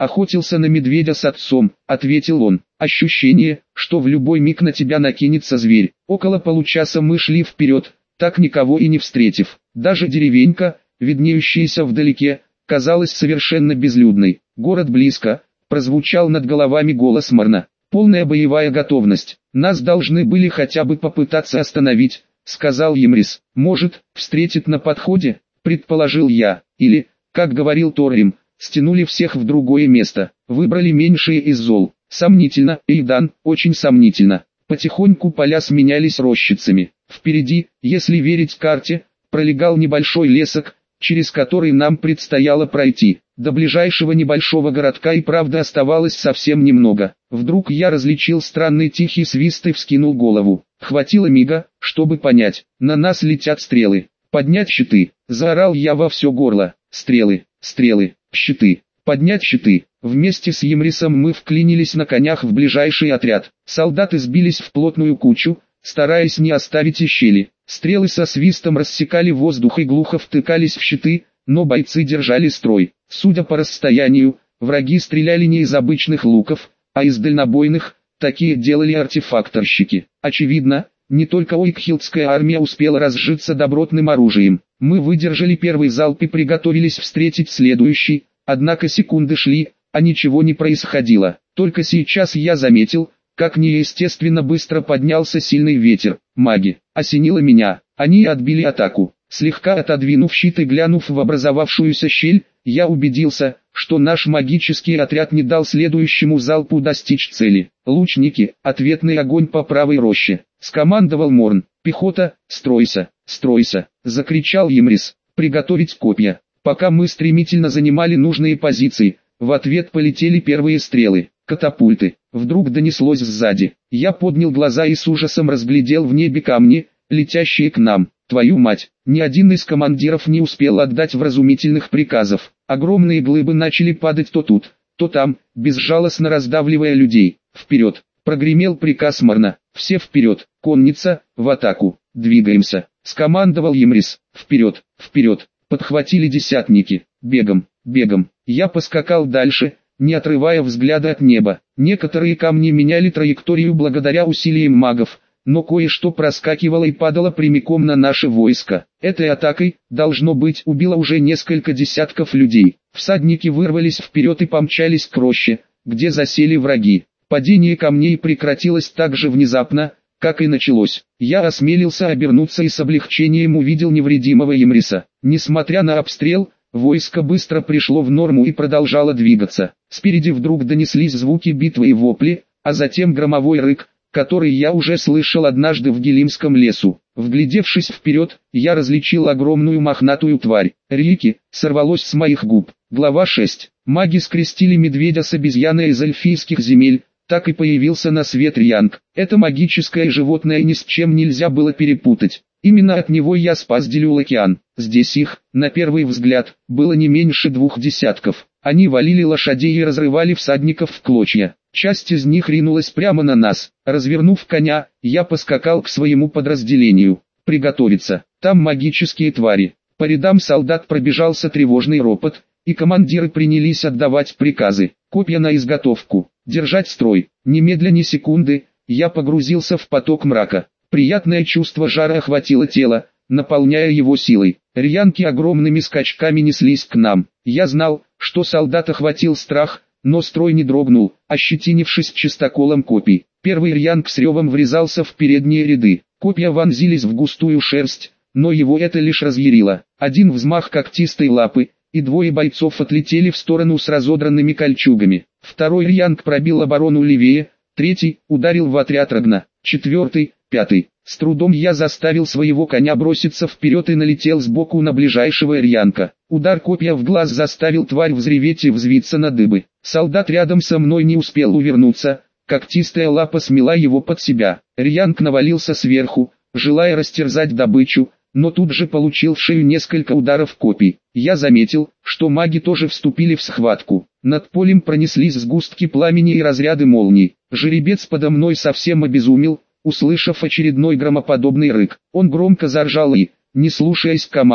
охотился на медведя с отцом», — ответил он. «Ощущение, что в любой миг на тебя накинется зверь». Около получаса мы шли вперед, так никого и не встретив. Даже деревенька, виднеющаяся вдалеке, казалась совершенно безлюдной. «Город близко», — прозвучал над головами голос Марна. «Полная боевая готовность. Нас должны были хотя бы попытаться остановить», — сказал Емрис. «Может, встретит на подходе?» — предположил я. «Или, как говорил Торрим, стянули всех в другое место, выбрали меньшее из зол». Сомнительно, Эйдан, очень сомнительно. Потихоньку поля сменялись рощицами. Впереди, если верить карте, пролегал небольшой лесок, через который нам предстояло пройти. До ближайшего небольшого городка и правда оставалось совсем немного. Вдруг я различил странный тихий свист и вскинул голову. Хватило мига, чтобы понять, на нас летят стрелы. «Поднять щиты!» — заорал я во все горло. «Стрелы, стрелы, щиты, поднять щиты!» Вместе с Емрисом мы вклинились на конях в ближайший отряд. Солдаты сбились в плотную кучу, стараясь не оставить и щели. Стрелы со свистом рассекали воздух и глухо втыкались в щиты, но бойцы держали строй. Судя по расстоянию, враги стреляли не из обычных луков, а из дальнобойных, такие делали артефакторщики. Очевидно, не только Ойкхилдская армия успела разжиться добротным оружием. Мы выдержали первый залп и приготовились встретить следующий, однако секунды шли, а ничего не происходило. Только сейчас я заметил, как неестественно быстро поднялся сильный ветер. Маги, осенило меня, они отбили атаку. Слегка отодвинув щит и глянув в образовавшуюся щель, я убедился, что наш магический отряд не дал следующему залпу достичь цели. «Лучники, ответный огонь по правой роще», — скомандовал Морн. «Пехота, стройся, стройся», — закричал Емрис. «Приготовить копья». Пока мы стремительно занимали нужные позиции, в ответ полетели первые стрелы. Катапульты. Вдруг донеслось сзади. Я поднял глаза и с ужасом разглядел в небе камни, летящие к нам. Твою мать, ни один из командиров не успел отдать вразумительных приказов. Огромные глыбы начали падать то тут, то там, безжалостно раздавливая людей. «Вперед!» — прогремел приказ Марна. «Все вперед! Конница, в атаку! Двигаемся!» — скомандовал Емрис. «Вперед! Вперед!» — подхватили десятники. «Бегом! Бегом!» Я поскакал дальше, не отрывая взгляда от неба. Некоторые камни меняли траекторию благодаря усилиям магов, но кое-что проскакивало и падало прямиком на наше войско. Этой атакой, должно быть, убило уже несколько десятков людей. Всадники вырвались вперед и помчались к роще, где засели враги. Падение камней прекратилось так же внезапно, как и началось. Я осмелился обернуться и с облегчением увидел невредимого Емриса. Несмотря на обстрел, войско быстро пришло в норму и продолжало двигаться. Спереди вдруг донеслись звуки битвы и вопли, а затем громовой рык, который я уже слышал однажды в Гелимском лесу. Вглядевшись вперед, я различил огромную мохнатую тварь. «Рики!» сорвалось с моих губ. Глава 6. Маги скрестили медведя с обезьяной из эльфийских земель. Так и появился на свет Рьянг. Это магическое животное ни с чем нельзя было перепутать. Именно от него я спас Делюлакиан. Здесь их, на первый взгляд, было не меньше 2 десятков. Они валили лошадей и разрывали всадников в клочья. Часть из них ринулась прямо на нас. Развернув коня, я поскакал к своему подразделению. Приготовиться. Там магические твари. По рядам солдат пробежался тревожный ропот, и командиры принялись отдавать приказы. Копья на изготовку. Держать строй. Немедля ни секунды, я погрузился в поток мрака. Приятное чувство жара охватило тело, наполняя его силой. Рьянки огромными скачками неслись к нам. Я знал, что солдат охватил страх, но строй не дрогнул, ощетинившись чистоколом копий. Первый рьянг с ревом врезался в передние ряды. Копья вонзились в густую шерсть, но его это лишь разъярило. Один взмах когтистой лапы, и 2 бойцов отлетели в сторону с разодранными кольчугами. Второй рьянг пробил оборону левее, третий ударил в отряд Рагна, 4-й, 5-й. С трудом я заставил своего коня броситься вперед и налетел сбоку на ближайшего рьянка. Удар копья в глаз заставил тварь взреветь и взвиться на дыбы. Солдат рядом со мной не успел увернуться, когтистая лапа смела его под себя. Рьянк навалился сверху, желая растерзать добычу, но тут же получил в шею несколько ударов копий. Я заметил, что маги тоже вступили в схватку. Над полем пронеслись сгустки пламени и разряды молний. Жеребец подо мной совсем обезумел, услышав очередной громоподобный рык. Он громко заржал и, не слушаясь команд,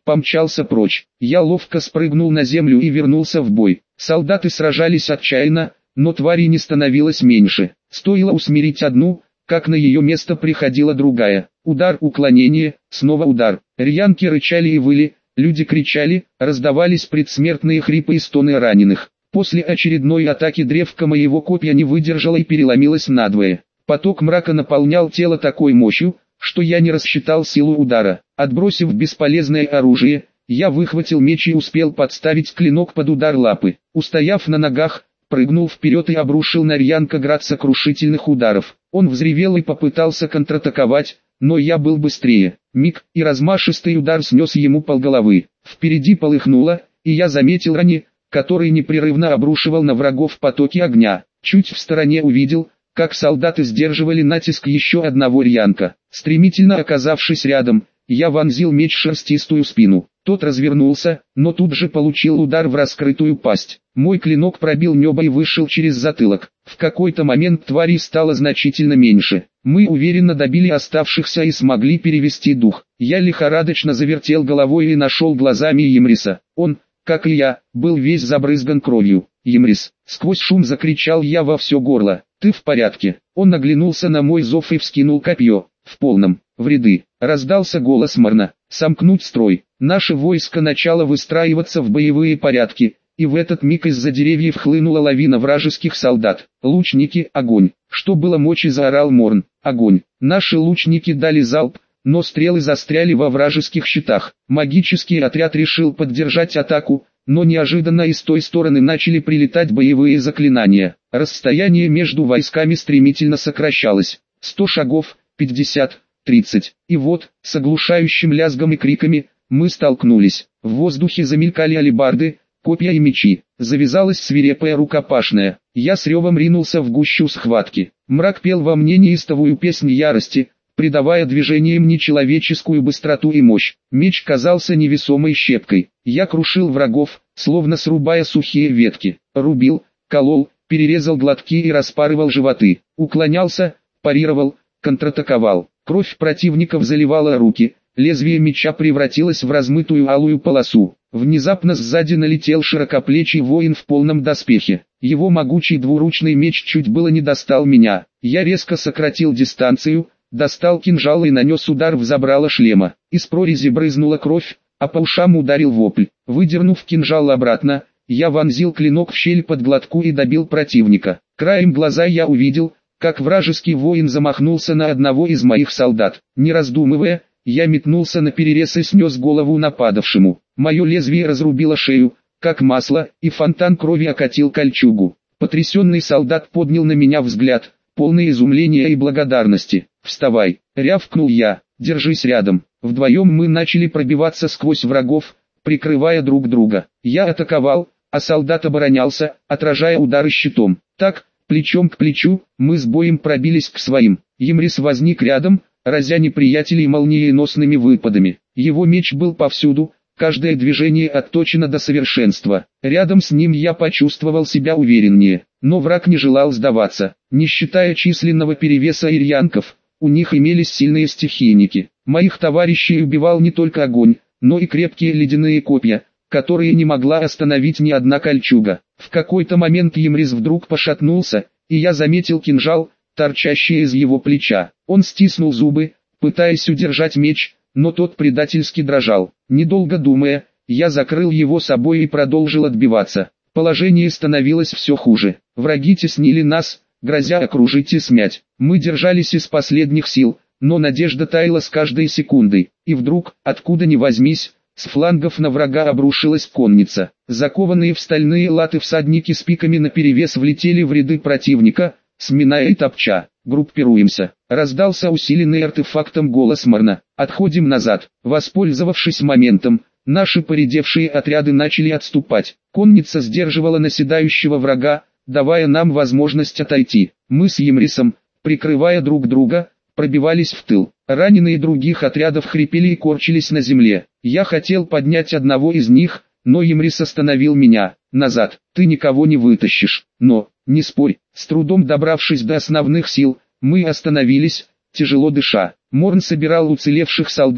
помчался прочь. Я ловко спрыгнул на землю и вернулся в бой. Солдаты сражались отчаянно, но тварей не становилось меньше. Стоило усмирить одну, как на ее место приходила другая. Удар, уклонение, снова удар. Рьянки рычали и выли, люди кричали, раздавались предсмертные хрипы и стоны раненых. После очередной атаки древко моего копья не выдержало и переломилось надвое. Поток мрака наполнял тело такой мощью, что я не рассчитал силу удара. Отбросив бесполезное оружие, я выхватил меч и успел подставить клинок под удар лапы. Устояв на ногах, прыгнул вперед и обрушил на Рьянка град сокрушительных ударов. Он взревел и попытался контратаковать, но я был быстрее. Миг, и размашистый удар снес ему полголовы. Впереди полыхнуло, и я заметил рани, который непрерывно обрушивал на врагов потоки огня. Чуть в стороне увидел, как солдаты сдерживали натиск еще одного Рьянка. Стремительно оказавшись рядом, я вонзил меч в шерстистую спину. Тот развернулся, но тут же получил удар в раскрытую пасть. Мой клинок пробил небо и вышел через затылок. В какой-то момент тварей стало значительно меньше. Мы уверенно добили оставшихся и смогли перевести дух. Я лихорадочно завертел головой и нашел глазами Ймриса. Он, как и я, был весь забрызган кровью. «Ймрис!» — сквозь шум закричал я во все горло. «Ты в порядке?» Он оглянулся на мой зов и вскинул копье. «В полном. В ряды!» — раздался голос Марна. «Сомкнуть строй!» Наше войско начало выстраиваться в боевые порядки, и в этот миг из-за деревьев хлынула лавина вражеских солдат. «Лучники, огонь!» Что было мочи, заорал Морн. «Огонь!» Наши лучники дали залп, но стрелы застряли во вражеских щитах. Магический отряд решил поддержать атаку, но неожиданно и с той стороны начали прилетать боевые заклинания. Расстояние между войсками стремительно сокращалось. 100 шагов, 50, 30. И вот, с оглушающим лязгом и криками, мы столкнулись. В воздухе замелькали алебарды, копья и мечи. Завязалась свирепая рукопашная. Я с ревом ринулся в гущу схватки. Мрак пел во мне неистовую песнь ярости, придавая движениям нечеловеческую быстроту и мощь. Меч казался невесомой щепкой. Я крушил врагов, словно срубая сухие ветки. Рубил, колол, перерезал глотки и распарывал животы. Уклонялся, парировал, контратаковал. Кровь противников заливала руки. Лезвие меча превратилось в размытую алую полосу. Внезапно сзади налетел широкоплечий воин в полном доспехе. Его могучий двуручный меч чуть было не достал меня. Я резко сократил дистанцию, достал кинжал и нанес удар в забрало шлема. Из прорези брызнула кровь, а по ушам ударил вопль. Выдернув кинжал обратно, я вонзил клинок в щель под глотку и добил противника. Краем глаза я увидел, как вражеский воин замахнулся на одного из моих солдат. Не раздумывая, я метнулся наперерез и снес голову нападавшему. Мое лезвие разрубило шею, как масло, и фонтан крови окатил кольчугу. Потрясенный солдат поднял на меня взгляд, полный изумления и благодарности. «Вставай!» — рявкнул я, «держись рядом». Вдвоем мы начали пробиваться сквозь врагов, прикрывая друг друга. Я атаковал, а солдат оборонялся, отражая удары щитом. Так, плечом к плечу, мы с боем пробились к своим. Ймрис возник рядом, разя неприятелей молниеносными выпадами. Его меч был повсюду, каждое движение отточено до совершенства. Рядом с ним я почувствовал себя увереннее, но враг не желал сдаваться. Не считая численного перевеса ирьянков, у них имелись сильные стихийники. Моих товарищей убивал не только огонь, но и крепкие ледяные копья, которые не могла остановить ни одна кольчуга. В какой-то момент Ймрис вдруг пошатнулся, и я заметил кинжал, торчащий из его плеча. Он стиснул зубы, пытаясь удержать меч, но тот предательски дрожал. Недолго думая, я закрыл его собой и продолжил отбиваться. Положение становилось все хуже. Враги теснили нас, грозя окружить и смять. Мы держались из последних сил, но надежда таяла с каждой секундой. И вдруг, откуда ни возьмись, с флангов на врага обрушилась конница. Закованные в стальные латы всадники с пиками наперевес влетели в ряды противника, сминая и топча. «Группируемся!» — раздался усиленный артефактом голос Марна. «Отходим назад!» Воспользовавшись моментом, наши поредевшие отряды начали отступать. Конница сдерживала наседающего врага, давая нам возможность отойти. Мы с Ймрисом, прикрывая друг друга, пробивались в тыл. Раненые других отрядов хрипели и корчились на земле. Я хотел поднять одного из них, но Ймрис остановил меня. «Назад, ты никого не вытащишь». «Но, не спорь». С трудом добравшись до основных сил, мы остановились, тяжело дыша. Морн собирал уцелевших солдат,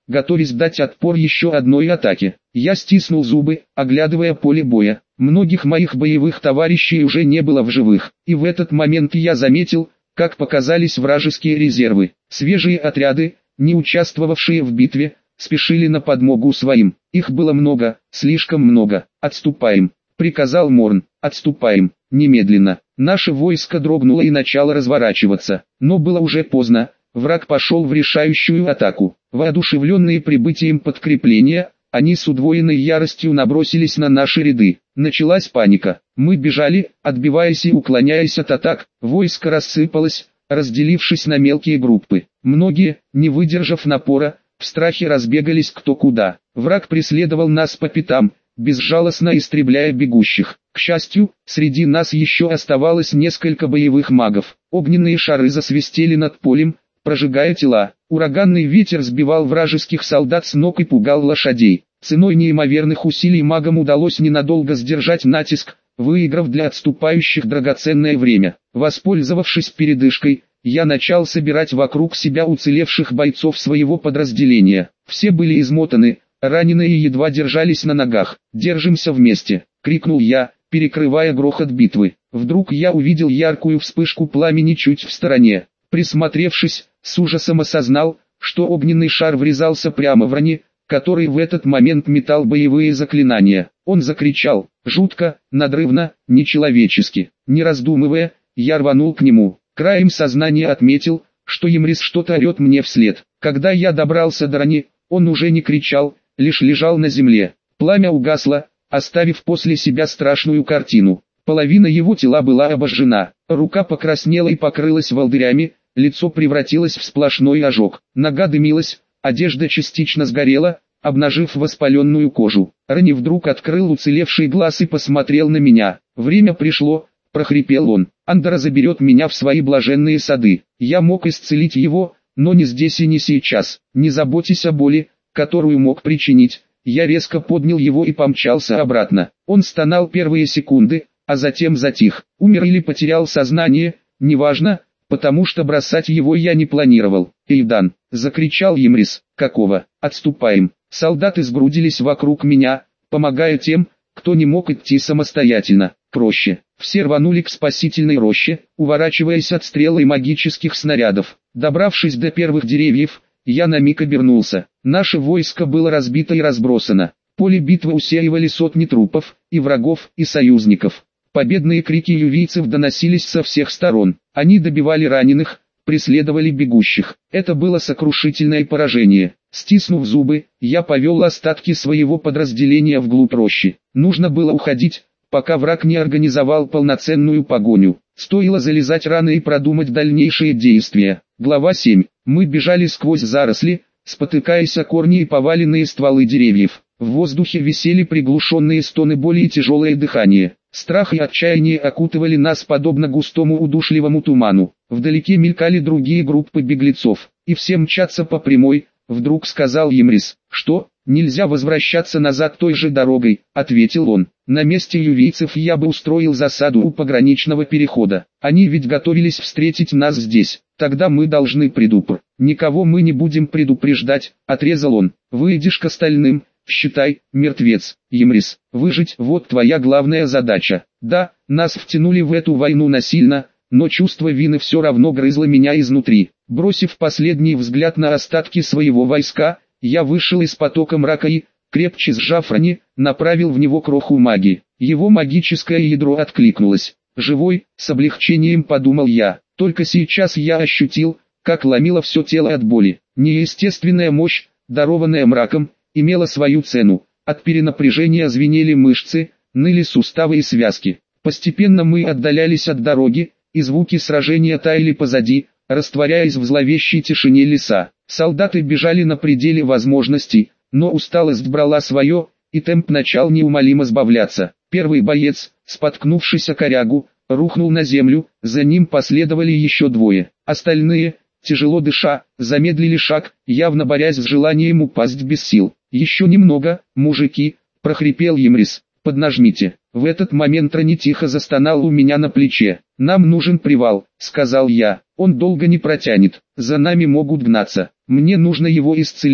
готовясь дать отпор еще одной атаке. Я стиснул зубы, оглядывая поле боя. Многих моих боевых товарищей уже не было в живых, и в этот момент я заметил, как показались вражеские резервы. Свежие отряды, не участвовавшие в битве, спешили на подмогу своим. Их было много, слишком много. «Отступаем», — приказал Морн. «Отступаем, немедленно». Наше войско дрогнуло и начало разворачиваться, но было уже поздно. Враг пошел в решающую атаку. Воодушевленные прибытием подкрепления, они с удвоенной яростью набросились на наши ряды. Началась паника. Мы бежали, отбиваясь и уклоняясь от атак. Войско рассыпалось, разделившись на мелкие группы. Многие, не выдержав напора, в страхе разбегались кто куда. Враг преследовал нас по пятам, безжалостно истребляя бегущих. К счастью, среди нас еще оставалось несколько боевых магов. Огненные шары засвистели над полем, прожигая тела. Ураганный ветер сбивал вражеских солдат с ног и пугал лошадей. Ценой неимоверных усилий магам удалось ненадолго сдержать натиск, выиграв для отступающих драгоценное время. Воспользовавшись передышкой, я начал собирать вокруг себя уцелевших бойцов своего подразделения. Все были измотаны, раненые едва держались на ногах. «Держимся вместе!» — крикнул я, перекрывая грохот битвы. Вдруг я увидел яркую вспышку пламени чуть в стороне. Присмотревшись, с ужасом осознал, что огненный шар врезался прямо в Рани, который в этот момент метал боевые заклинания. Он закричал, жутко, надрывно, нечеловечески. Не раздумывая, я рванул к нему. Краем сознания отметил, что Емрис что-то орет мне вслед. Когда я добрался до Рани, он уже не кричал, лишь лежал на земле. Пламя угасло, оставив после себя страшную картину. Половина его тела была обожжена, рука покраснела и покрылась волдырями, лицо превратилось в сплошной ожог, нога дымилась, одежда частично сгорела, обнажив воспаленную кожу. Рани вдруг открыл уцелевший глаз и посмотрел на меня. «Время пришло», — прохрипел он. «Андора заберет меня в свои блаженные сады. Я мог исцелить его, но не здесь и не сейчас. Не заботьтесь о боли, которую мог причинить». Я резко поднял его и помчался обратно. Он стонал первые секунды, а затем затих. Умер или потерял сознание, неважно, потому что бросать его я не планировал. «Эйдан!» — закричал Емрис. «Какого? Отступаем!» Солдаты сгрудились вокруг меня, помогая тем, кто не мог идти самостоятельно. Проще. Все рванули к спасительной роще, уворачиваясь от стрел и магических снарядов. Добравшись до первых деревьев, я на миг обернулся. Наше войско было разбито и разбросано. Поле битвы усеивали сотни трупов, и врагов, и союзников. Победные крики ювийцев доносились со всех сторон. Они добивали раненых, преследовали бегущих. Это было сокрушительное поражение. Стиснув зубы, я повел остатки своего подразделения вглубь рощи. Нужно было уходить, пока враг не организовал полноценную погоню. Стоило залезать рано и продумать дальнейшие действия. Глава 7. Мы бежали сквозь заросли, спотыкаясь о корни и поваленные стволы деревьев. В воздухе висели приглушенные стоны боли и тяжелое дыхание. Страх и отчаяние окутывали нас подобно густому удушливому туману. Вдалеке мелькали другие группы беглецов, и все мчатся по прямой. Вдруг сказал Емрис. «Что? Нельзя возвращаться назад той же дорогой», — ответил он. «На месте ювийцев я бы устроил засаду у пограничного перехода. Они ведь готовились встретить нас здесь. Тогда мы должны Никого мы не будем предупреждать», — отрезал он. «Выйдешь к остальным, считай, мертвец. Емрис, выжить — вот твоя главная задача. Да, нас втянули в эту войну насильно, но чувство вины все равно грызло меня изнутри». Бросив последний взгляд на остатки своего войска, я вышел из потока мрака и, крепче сжав Рани, направил в него кроху магии. Его магическое ядро откликнулось. «Живой», — с облегчением подумал я. Только сейчас я ощутил, как ломило все тело от боли. Неестественная мощь, дарованная мраком, имела свою цену. От перенапряжения звенели мышцы, ныли суставы и связки. Постепенно мы отдалялись от дороги, и звуки сражения таяли позади, растворяясь в зловещей тишине леса. Солдаты бежали на пределе возможностей, но усталость брала свое, и темп начал неумолимо сбавляться. Первый боец, споткнувшись о корягу, рухнул на землю, за ним последовали еще двое. Остальные, тяжело дыша, замедлили шаг, явно борясь с желанием упасть без сил. «Еще немного, мужики», — прохрипел Емрис, — «поднажмите». В этот момент Рани тихо застонал у меня на плече. «Нам нужен привал», — сказал я. «Он долго не протянет, за нами могут гнаться. Мне нужно его исцелить,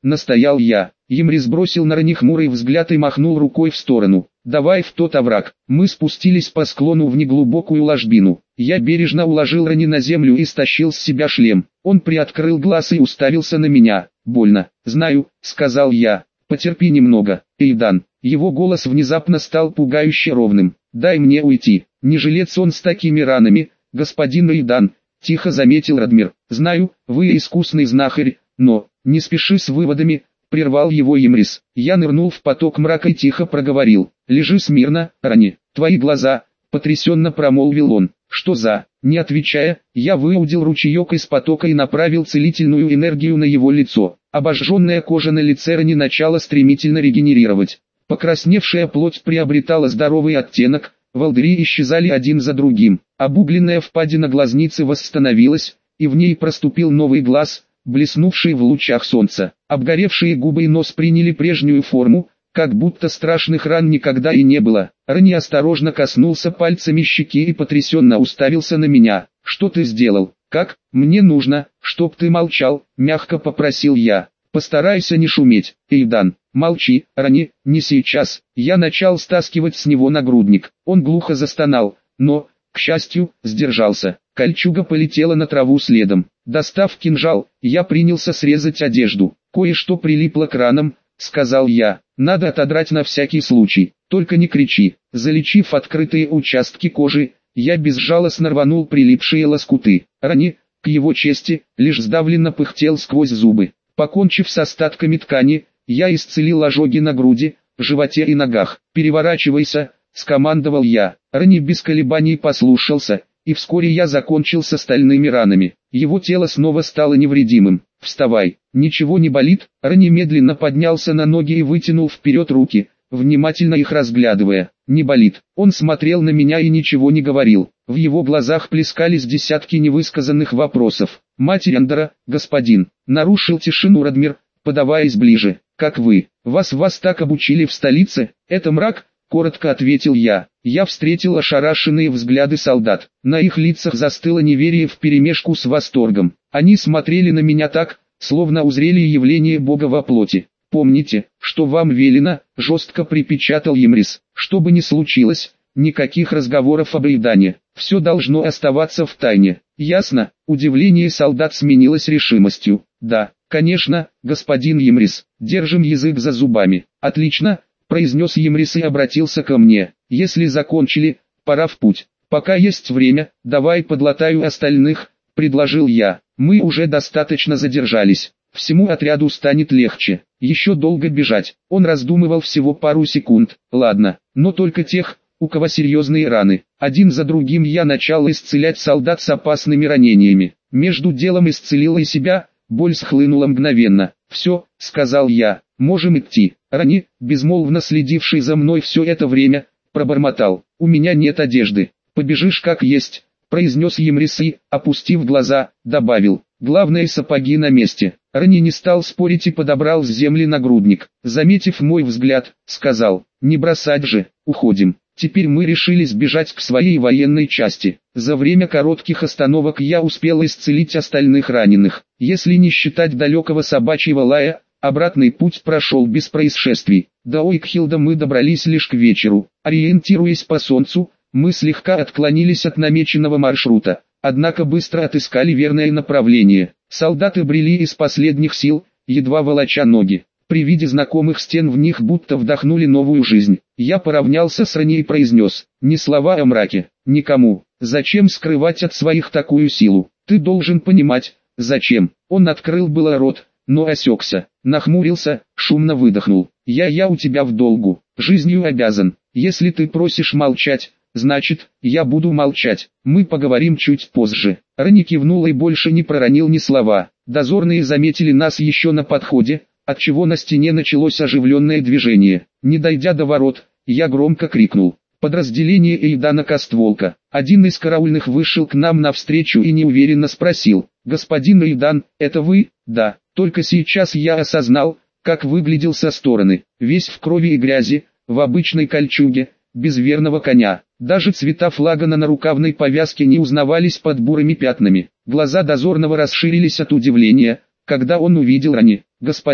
настоял я. Емрис бросил на Рани хмурый взгляд и махнул рукой в сторону. «Давай в тот овраг». Мы спустились по склону в неглубокую ложбину. Я бережно уложил Рани на землю и стащил с себя шлем. Он приоткрыл глаз и уставился на меня. «Больно». «Знаю», — сказал я. «Потерпи немного, Эйдан». Его голос внезапно стал пугающе ровным. «Дай мне уйти. Не жилец он с такими ранами, господин Эйдан», — тихо заметил Радмир. «Знаю, вы искусный знахарь, но не спеши с выводами», — прервал его Емрис. Я нырнул в поток мрака и тихо проговорил. «Лежи смирно, Рани. Твои глаза», — потрясенно промолвил он. «Что за...» Не отвечая, я выудил ручеек из потока и направил целительную энергию на его лицо. Обожженная кожа на лице Рани начала стремительно регенерировать. Покрасневшая плоть приобретала здоровый оттенок, волдыри исчезали один за другим. Обугленная впадина глазницы восстановилась, и в ней проступил новый глаз, блеснувший в лучах солнца. Обгоревшие губы и нос приняли прежнюю форму, как будто страшных ран никогда и не было. Рани осторожно коснулся пальцами щеки и потрясенно уставился на меня. «Что ты сделал? Как? Мне нужно, чтоб ты молчал», — мягко попросил я. «Постарайся не шуметь, Эйдан». «Молчи, Рани, не сейчас». Я начал стаскивать с него нагрудник. Он глухо застонал, но, к счастью, сдержался. Кольчуга полетела на траву следом. Достав кинжал, я принялся срезать одежду. «Кое-что прилипло к ранам», — сказал я. «Надо отодрать на всякий случай. Только не кричи». Залечив открытые участки кожи, я безжалостно рванул прилипшие лоскуты. Рани, к его чести, лишь сдавленно пыхтел сквозь зубы. Покончив с остатками ткани, я исцелил ожоги на груди, животе и ногах. «Переворачивайся», — скомандовал я. Рани без колебаний послушался, и вскоре я закончил с остальными ранами. Его тело снова стало невредимым. «Вставай, ничего не болит?» Рани медленно поднялся на ноги и вытянул вперед руки, внимательно их разглядывая. «Не болит». Он смотрел на меня и ничего не говорил. В его глазах плескались десятки невысказанных вопросов. «Матерь Андора, господин», — нарушил тишину Радмир, подаваясь ближе. «Как вы? Вас так обучили в столице?» «Это мрак», — коротко ответил я. Я встретил ошарашенные взгляды солдат. На их лицах застыло неверие вперемешку с восторгом. Они смотрели на меня так, словно узрели явление Бога во плоти. «Помните, что вам велено», — жестко припечатал Емрис. «Что бы ни случилось, никаких разговоров об Эйдане. Все должно оставаться в тайне. Ясно?» Удивление солдат сменилось решимостью. «Да, конечно, господин Емрис. Держим язык за зубами». «Отлично», — произнес Емрис и обратился ко мне. «Если закончили, пора в путь. Пока есть время, давай подлатаю остальных», — предложил я. «Мы уже достаточно задержались. Всему отряду станет легче. Еще долго бежать». Он раздумывал всего пару секунд. «Ладно, но только тех, у кого серьезные раны». Один за другим я начал исцелять солдат с опасными ранениями. Между делом исцелил и себя, боль схлынула мгновенно. «Все», — сказал я, — «можем идти». Рани, безмолвно следивший за мной все это время, пробормотал: «У меня нет одежды». «Побежишь как есть», — произнес Емрис и, опустив глаза, добавил: «Главное, сапоги на месте». Рани не стал спорить и подобрал с земли нагрудник. Заметив мой взгляд, сказал: «Не бросать же, уходим». Теперь мы решили сбежать к своей военной части. За время коротких остановок я успел исцелить остальных раненых. Если не считать далекого собачьего лая, обратный путь прошел без происшествий. До Ойкхилда мы добрались лишь к вечеру. Ориентируясь по солнцу, мы слегка отклонились от намеченного маршрута, однако быстро отыскали верное направление. Солдаты брели из последних сил, едва волоча ноги. При виде знакомых стен в них будто вдохнули новую жизнь. Я поравнялся с Рани и произнес: «Ни слова о мраке, никому. Зачем скрывать от своих такую силу? Ты должен понимать, зачем». Он открыл было рот, но осекся, нахмурился, шумно выдохнул. «Я у тебя в долгу, жизнью обязан. Если ты просишь молчать, значит, я буду молчать. Мы поговорим чуть позже». Рани кивнул и больше не проронил ни слова. Дозорные заметили нас еще на подходе, отчего на стене началось оживленное движение. Не дойдя до ворот, я громко крикнул: «Подразделение Эйдана Костволка». Один из караульных вышел к нам навстречу и неуверенно спросил: «Господин Эйдан, это вы?» «Да». Только сейчас я осознал, как выглядел со стороны. Весь в крови и грязи, в обычной кольчуге, без верного коня. Даже цвета флага на нарукавной повязке не узнавались под бурыми пятнами. Глаза дозорного расширились от удивления, когда он увидел Рани. «Господин,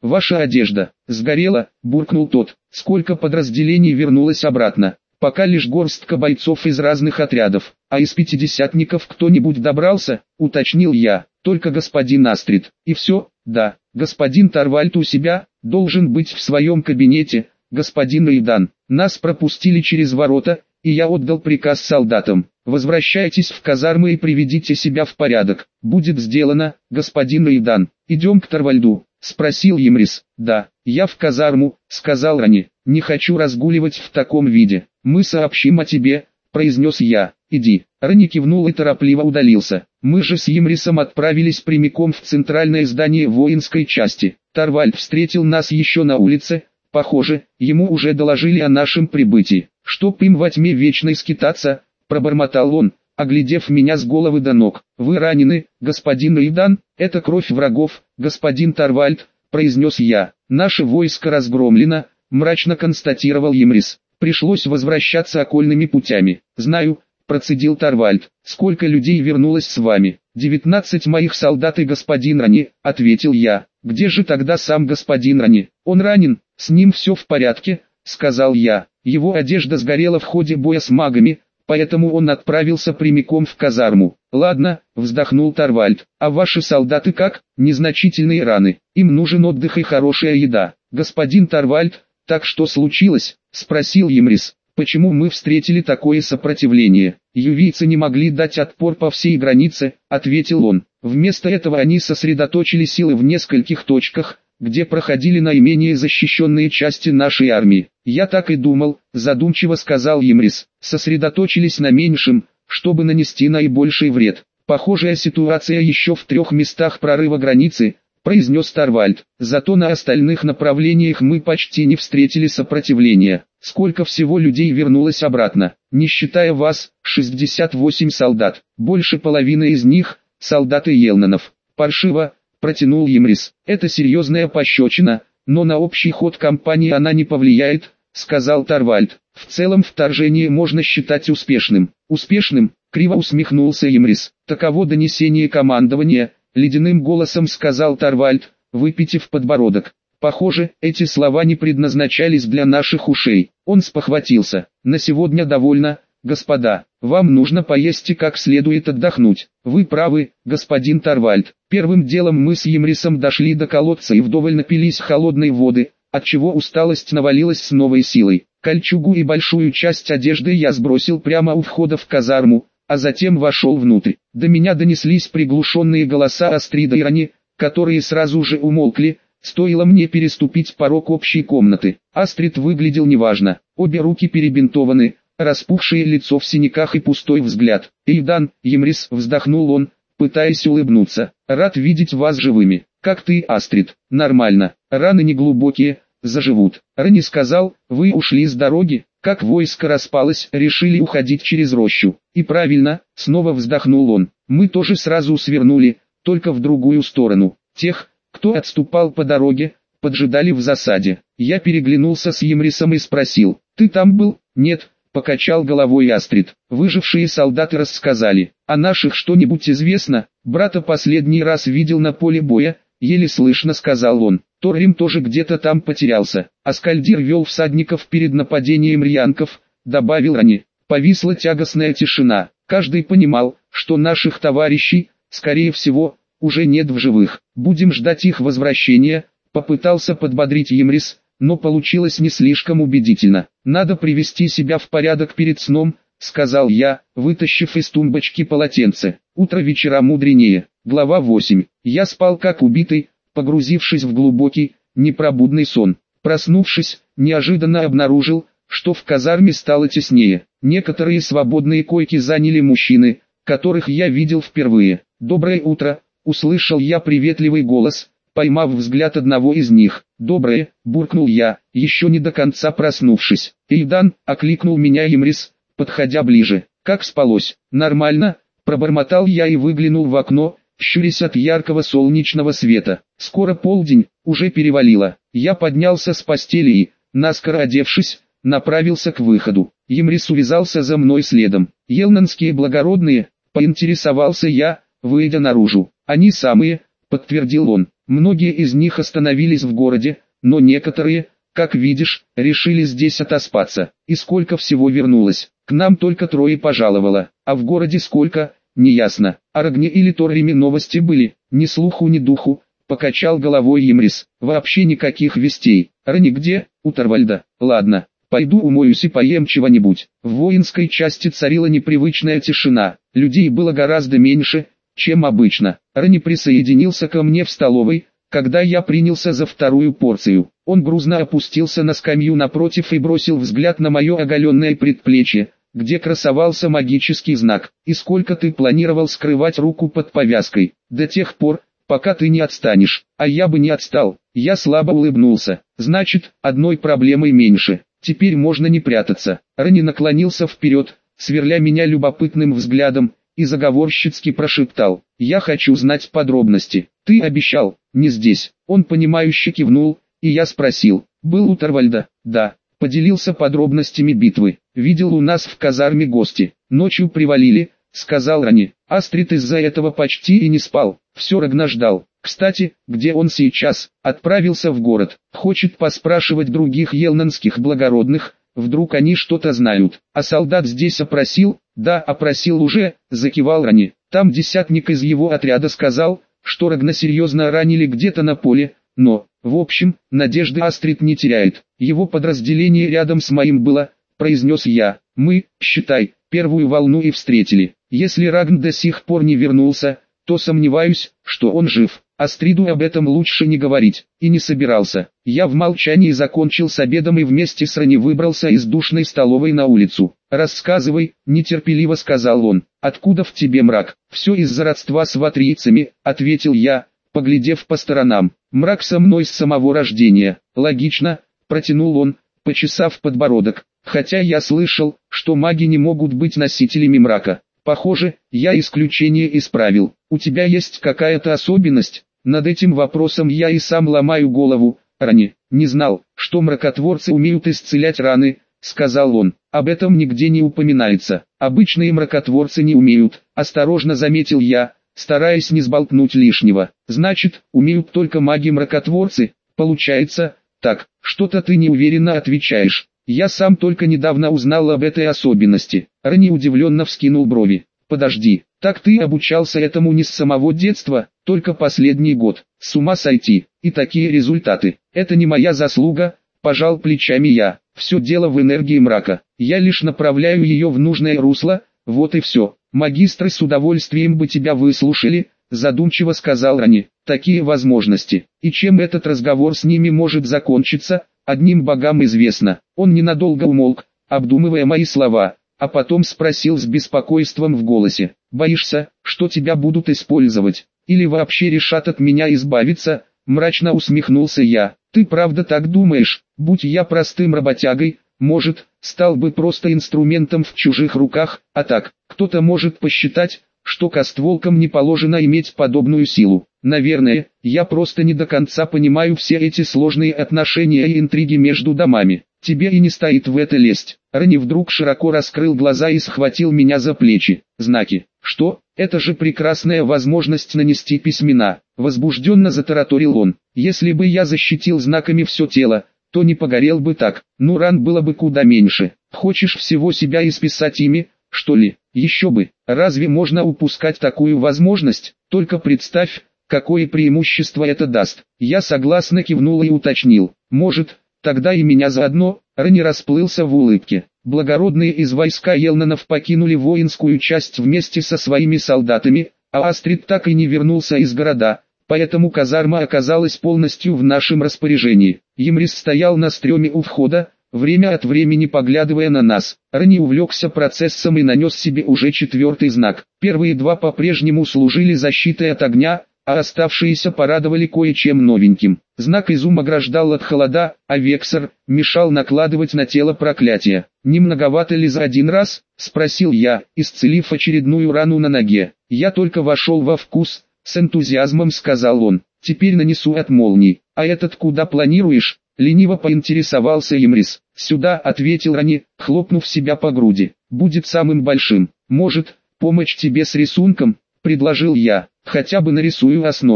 ваша одежда сгорела, буркнул тот. Сколько подразделений вернулось обратно? Пока лишь горстка бойцов из разных отрядов. А из пятидесятников кто-нибудь добрался, уточнил я. Только господин Астрид. И все? Да. Господин Торвальд у себя, должен быть в своем кабинете. Господин Эйдан. Нас пропустили через ворота, и я отдал приказ солдатам. Возвращайтесь в казармы и приведите себя в порядок. Будет сделано, господин Эйдан. Идем к Торвальду, спросил Емрис. Да, я в казарму, сказал Рани. Не хочу разгуливать в таком виде. Мы сообщим о тебе, произнес я. Иди. Рани кивнул и торопливо удалился. Мы же с Емрисом отправились прямиком в центральное здание воинской части. Торвальд встретил нас еще на улице. Похоже, ему уже доложили о нашем прибытии. Чтоб им во тьме вечной скитаться, пробормотал он, оглядев меня с головы до ног. Вы ранены, господин Эйдан? Это кровь врагов, господин Торвальд, произнес я. Наше войско разгромлено, мрачно констатировал Емрис. Пришлось возвращаться окольными путями. Знаю, процедил Торвальд. Сколько людей вернулось с вами? 19 моих солдат и господин Рани, ответил я. Где же тогда сам господин Рани? Он ранен, с ним все в порядке, сказал я. Его одежда сгорела в ходе боя с магами, поэтому он отправился прямиком в казарму. Ладно, вздохнул Торвальд. А ваши солдаты как? Незначительные раны. Им нужен отдых и хорошая еда. Господин Торвальд, так что случилось? Спросил Емрис. Почему мы встретили такое сопротивление? Ювийцы не могли дать отпор по всей границе, ответил он. Вместо этого они сосредоточили силы в нескольких точках, где проходили наименее защищенные части нашей армии. Я так и думал, задумчиво сказал Емрис. Сосредоточились на меньшем, чтобы нанести наибольший вред. Похожая ситуация еще в 3 местах прорыва границы, произнес Торвальд. Зато на остальных направлениях мы почти не встретили сопротивления. Сколько всего людей вернулось обратно? Не считая вас, 68 солдат. Больше половины из них – солдаты Елнанов. Паршиво, протянул Емрис. Это серьезная пощечина, но на общий ход кампании она не повлияет, сказал Торвальд. В целом вторжение можно считать успешным. Успешным? Криво усмехнулся Емрис. Таково донесение командования, ледяным голосом сказал Торвальд, выпитив подбородок. Похоже, эти слова не предназначались для наших ушей. Он спохватился. На сегодня довольно, господа. Вам нужно поесть и как следует отдохнуть. Вы правы, господин Торвальд. Первым делом мы с Емрисом дошли до колодца и вдоволь напились холодной воды, отчего усталость навалилась с новой силой. Кольчугу и большую часть одежды я сбросил прямо у входа в казарму, а затем вошел внутрь. До меня донеслись приглушенные голоса Астрида и Рани, которые сразу же умолкли, стоило мне переступить порог общей комнаты. Астрид выглядел неважно, обе руки перебинтованы, распухшее лицо в синяках и пустой взгляд. «Эйдан, Емрис», вздохнул он, пытаясь улыбнуться, — «рад видеть вас живыми. Как ты, Астрид?» «Нормально, раны неглубокие, заживут». Рани сказал, «Вы ушли с дороги, как войско распалось, решили уходить через рощу». «И правильно», снова вздохнул он, «мы тоже сразу свернули, только в другую сторону. Тех, кто отступал по дороге, поджидали в засаде». Я переглянулся с Емрисом и спросил, «Ты там был?» «Нет», покачал головой Астрид. «Выжившие солдаты рассказали. О наших что-нибудь известно?» «Брата последний раз видел на поле боя», еле слышно сказал он. «Торрим тоже где-то там потерялся. Аскальдир вел всадников перед нападением рьянков», добавил Рани. Повисла тягостная тишина. Каждый понимал, что наших товарищей, скорее всего, уже нет в живых. «Будем ждать их возвращения», попытался подбодрить Емрис, но получилось не слишком убедительно. «Надо привести себя в порядок перед сном», сказал я, вытащив из тумбочки полотенце. «Утро вечера мудренее». Глава 8. Я спал как убитый, погрузившись в глубокий, непробудный сон. Проснувшись, неожиданно обнаружил, что в казарме стало теснее. Некоторые свободные койки заняли мужчины, которых я видел впервые. «Доброе утро», услышал я приветливый голос, поймав взгляд одного из них. «Доброе», буркнул я, еще не до конца проснувшись. «Эйдан», окликнул меня Емрис, подходя ближе. «Как спалось?» «Нормально», пробормотал я и выглянул в окно, щурясь от яркого солнечного света. Скоро полдень, уже перевалило. Я поднялся с постели и, наскоро одевшись, направился к выходу. Емрис увязался за мной следом. «Елнанские благородные», поинтересовался я, выйдя наружу. «Они самые», подтвердил он. Многие из них остановились в городе, но некоторые, как видишь, решили здесь отоспаться. И сколько всего вернулось? К нам только 3 пожаловало, а в городе сколько, неясно. О Рагне или Торриме новости были, ни слуху ни духу, покачал головой Емрис. Вообще никаких вестей. Рани где? У Торвальда. Ладно, пойду умоюсь и поем чего-нибудь. В воинской части царила непривычная тишина, людей было гораздо меньше, чем обычно. Рани присоединился ко мне в столовой, когда я принялся за 2-ю порцию. Он грузно опустился на скамью напротив и бросил взгляд на мое оголенное предплечье, где красовался магический знак. «И сколько ты планировал скрывать руку под повязкой? До тех пор, пока ты не отстанешь». «А я бы не отстал». Я слабо улыбнулся. «Значит, одной проблемой меньше. Теперь можно не прятаться». Рани наклонился вперед, сверля меня любопытным взглядом, и заговорщицки прошептал: «Я хочу знать подробности. Ты обещал, не здесь». Он понимающе кивнул, и я спросил: «Был у Торвальда?» «Да». Поделился подробностями битвы. «Видел у нас в казарме гости. Ночью привалили», — сказал Рани. Астрид из-за этого почти и не спал. Все Рагна ждал. Кстати, где он сейчас? Отправился в город. Хочет поспрашивать других елнанских благородных, вдруг они что-то знают. А солдат здесь опросил? Да, опросил уже, закивал Рани. Там десятник из его отряда сказал, что Рагна серьезно ранили где-то на поле, но, в общем, надежды Астрид не теряет. Его подразделение рядом с моим было, произнес я. Мы, считай, 1-ю волну и встретили. Если Рагн до сих пор не вернулся, то сомневаюсь, что он жив. Астриду об этом лучше не говорить, и не собирался. Я в молчании закончил с обедом и вместе с Рани выбрался из душной столовой на улицу. «Рассказывай», — нетерпеливо сказал он. «Откуда в тебе мрак?» «Все из-за родства с ватрийцами», — ответил я, поглядев по сторонам. «Мрак со мной с самого рождения». «Логично», — протянул он, почесав подбородок. «Хотя я слышал, что маги не могут быть носителями мрака. Похоже, я исключение исправил. У тебя есть какая-то особенность?» Над этим вопросом я и сам ломаю голову. «Рани, не знал, что мракотворцы умеют исцелять раны», — сказал он. «Об этом нигде не упоминается. Обычные мракотворцы не умеют», — осторожно заметил я, стараясь не сболтнуть лишнего. «Значит, умеют только маги-мракотворцы? Получается, так, что-то ты неуверенно отвечаешь. Я сам только недавно узнал об этой особенности». Рани удивленно вскинул брови. «Подожди, так ты обучался этому не с самого детства, только последний год? С ума сойти, и такие результаты. Это не моя заслуга», — пожал плечами я. «Все дело в энергии мрака. Я лишь направляю ее в нужное русло, вот и все. Магистры с удовольствием бы тебя выслушали», — задумчиво сказал Рани. «Такие возможности. И чем этот разговор с ними может закончиться, одним богам известно». Он ненадолго умолк, обдумывая мои слова, а потом спросил с беспокойством в голосе: «Боишься, что тебя будут использовать? Или вообще решат от меня избавиться?» Мрачно усмехнулся я. «Ты правда так думаешь? Будь я простым работягой, может, стал бы просто инструментом в чужих руках, а так, кто-то может посчитать, что кастволкам не положено иметь подобную силу. Наверное, я просто не до конца понимаю все эти сложные отношения и интриги между домами. Тебе и не стоит в это лезть». Рани вдруг широко раскрыл глаза и схватил меня за плечи. «Знаки? Что? Это же прекрасная возможность нанести письмена», — возбужденно затараторил он. «Если бы я защитил знаками все тело, то не погорел бы так, но ран было бы куда меньше. Хочешь всего себя исписать ими, что ли? Еще бы, разве можно упускать такую возможность? Только представь, какое преимущество это даст». Я согласно кивнул и уточнил: «Может, тогда и меня заодно?» Рани расплылся в улыбке. Благородные из войска Елнанов покинули воинскую часть вместе со своими солдатами, а Астрид так и не вернулся из города, поэтому казарма оказалась полностью в нашем распоряжении. Емрис стоял на стреме у входа, время от времени поглядывая на нас. Рани увлекся процессом и нанес себе уже 4-й знак. Первые 2 по-прежнему служили защитой от огня, а оставшиеся порадовали кое-чем новеньким. Знак Изум ограждал от холода, а Вексор мешал накладывать на тело проклятия. «Не многовато ли за один раз?» — спросил я, исцелив очередную рану на ноге. «Я только вошел во вкус», — с энтузиазмом сказал он. «Теперь нанесу от молний». «А этот куда планируешь?» — лениво поинтересовался Емрис. «Сюда», — ответил Рани, хлопнув себя по груди. «Будет самым большим. Может, помочь тебе с рисунком?» — предложил я. «Хотя бы нарисую основу».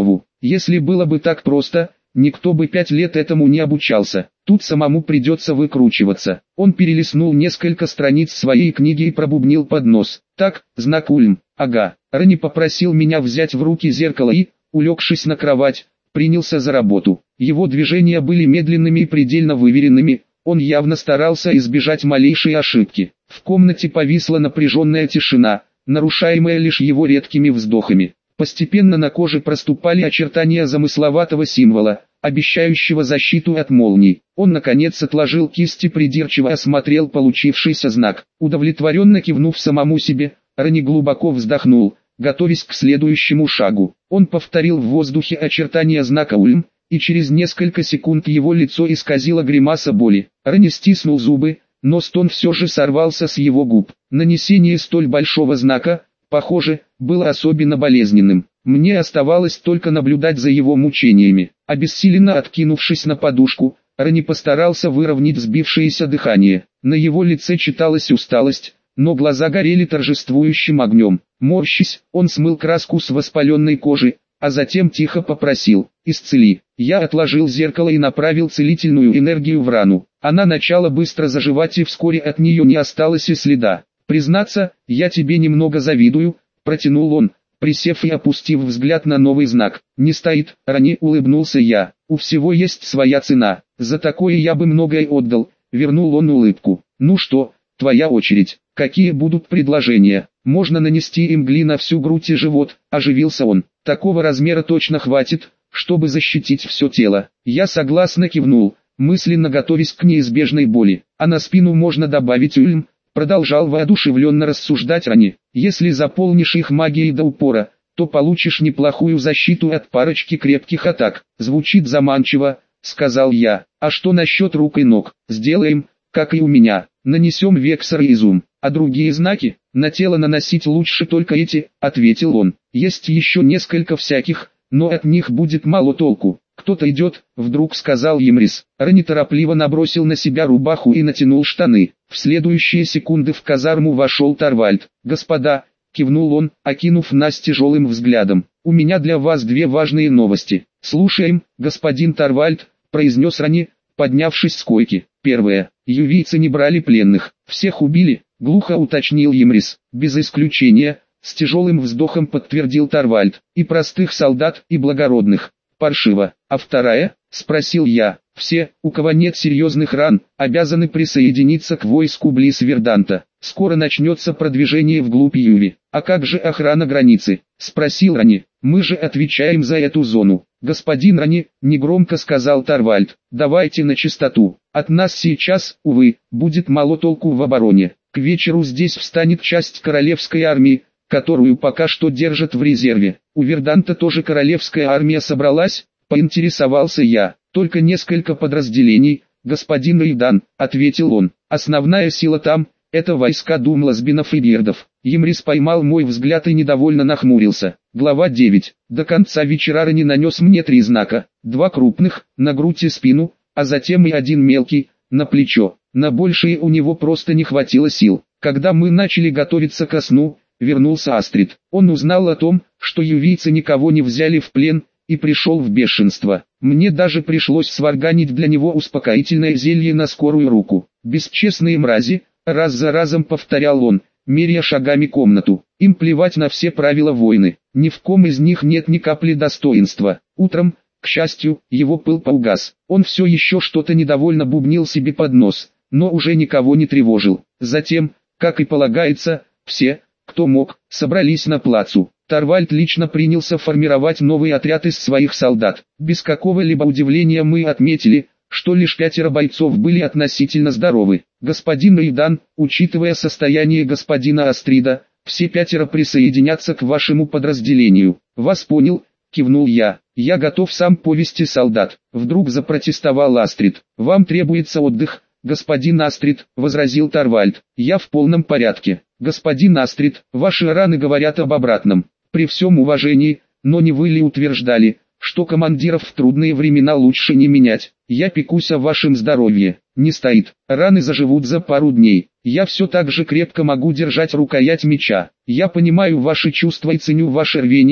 Если было бы так просто, никто бы 5 лет этому не обучался. Тут самому придется выкручиваться. Он перелистнул несколько страниц своей книги и пробубнил под нос. Так, знак Ульм. Ага. Рани попросил меня взять в руки зеркало и, улегшись на кровать, принялся за работу. Его движения были медленными и предельно выверенными. Он явно старался избежать малейшей ошибки. В комнате повисла напряженная тишина, нарушаемая лишь его редкими вздохами. Постепенно на коже проступали очертания замысловатого символа, обещающего защиту от молний. Он наконец отложил кисть и придирчиво осмотрел получившийся знак. Удовлетворенно кивнув самому себе, Рани глубоко вздохнул, готовясь к следующему шагу. Он повторил в воздухе очертания знака Ульм, и через несколько секунд его лицо исказило гримаса боли. Рани стиснул зубы, но стон все же сорвался с его губ. Нанесение столь большого знака, похоже, было особенно болезненным. Мне оставалось только наблюдать за его мучениями. Обессиленно откинувшись на подушку, Рани постарался выровнять сбившееся дыхание. На его лице читалась усталость, но глаза горели торжествующим огнем. Морщись, он смыл краску с воспаленной кожи, а затем тихо попросил: «Исцели». Я отложил зеркало и направил целительную энергию в рану. Она начала быстро заживать, и вскоре от нее не осталось и следа. «Признаться, я тебе немного завидую», — протянул он, присев и опустив взгляд на новый знак. «Не стоит», — Рани, улыбнулся я. «У всего есть своя цена. За такое я бы многое отдал», — вернул он улыбку. «Ну что, твоя очередь. Какие будут предложения? Можно нанести имгли на всю грудь и живот», — оживился он. «Такого размера точно хватит, чтобы защитить все тело». Я согласно кивнул, мысленно готовясь к неизбежной боли. «А на спину можно добавить Ульм», — продолжал воодушевленно рассуждать Рани. «Если заполнишь их магией до упора, то получишь неплохую защиту от парочки крепких атак». «Звучит заманчиво», — сказал я. «А что насчет рук и ног? Сделаем, как и у меня. Нанесем вексор и изум. А другие знаки? На тело наносить лучше только эти», — ответил он. «Есть еще несколько всяких, но от них будет мало толку». «Кто-то идет», — вдруг сказал Емрис. Рани торопливо набросил на себя рубаху и натянул штаны. В следующие секунды в казарму вошел Торвальд. «Господа», — кивнул он, окинув нас тяжелым взглядом, — «у меня для вас две важные новости». «Слушаем, господин Торвальд», — произнес Рани, поднявшись с койки. «Первое. Ювийцы не брали пленных. Всех убили», — глухо уточнил Емрис. «Без исключения», — с тяжелым вздохом подтвердил Торвальд. «И простых солдат, и благородных». «Паршиво. А вторая?» — спросил я. «Все, у кого нет серьезных ран, обязаны присоединиться к войску близ Верданта. Скоро начнется продвижение вглубь Юви». «А как же охрана границы?» — спросил Рани. «Мы же отвечаем за эту зону». «Господин Рани», — негромко сказал Торвальд, — «давайте на чистоту. От нас сейчас, увы, будет мало толку в обороне. К вечеру здесь встанет часть королевской армии, которую пока что держат в резерве. У Верданта тоже королевская армия собралась?» — поинтересовался я. «Только несколько подразделений, господин Рейдан», — ответил он. «Основная сила там — это войска Думлазбинов и Гердов». Емрис поймал мой взгляд и недовольно нахмурился. Глава 9. До конца вечера Рани нанес мне 3 знака. 2 крупных, на грудь и спину, а затем и 1 мелкий, на плечо. На большее у него просто не хватило сил. Когда мы начали готовиться ко сну, вернулся Астрид. Он узнал о том, что ювийцы никого не взяли в плен, и пришел в бешенство. Мне даже пришлось сварганить для него успокоительное зелье на скорую руку. «Бесчестные мрази», раз за разом повторял он, меряя шагами комнату. «Им плевать на все правила войны. Ни в ком из них нет ни капли достоинства». Утром, к счастью, его пыл поугас. Он все еще что-то недовольно бубнил себе под нос, но уже никого не тревожил. Затем, как и полагается, все, кто мог, собрались на плацу. Торвальд лично принялся формировать новый отряд из своих солдат. Без какого-либо удивления мы отметили, что лишь 5 бойцов были относительно здоровы. «Господин Рейдан, учитывая состояние господина Астрида, все 5 присоединятся к вашему подразделению». «Вас понял», — кивнул я. «Я готов сам повести солдат». Вдруг запротестовал Астрид. «Вам требуется отдых, господин Астрид», — возразил Торвальд. «Я в полном порядке». «Господин Астрид, ваши раны говорят об обратном. При всем уважении, но не вы ли утверждали, что командиров в трудные времена лучше не менять? Я пекусь о вашем здоровье». «Не стоит. Раны заживут за пару дней. Я все так же крепко могу держать рукоять меча. Я понимаю ваши чувства и ценю ваше рвение,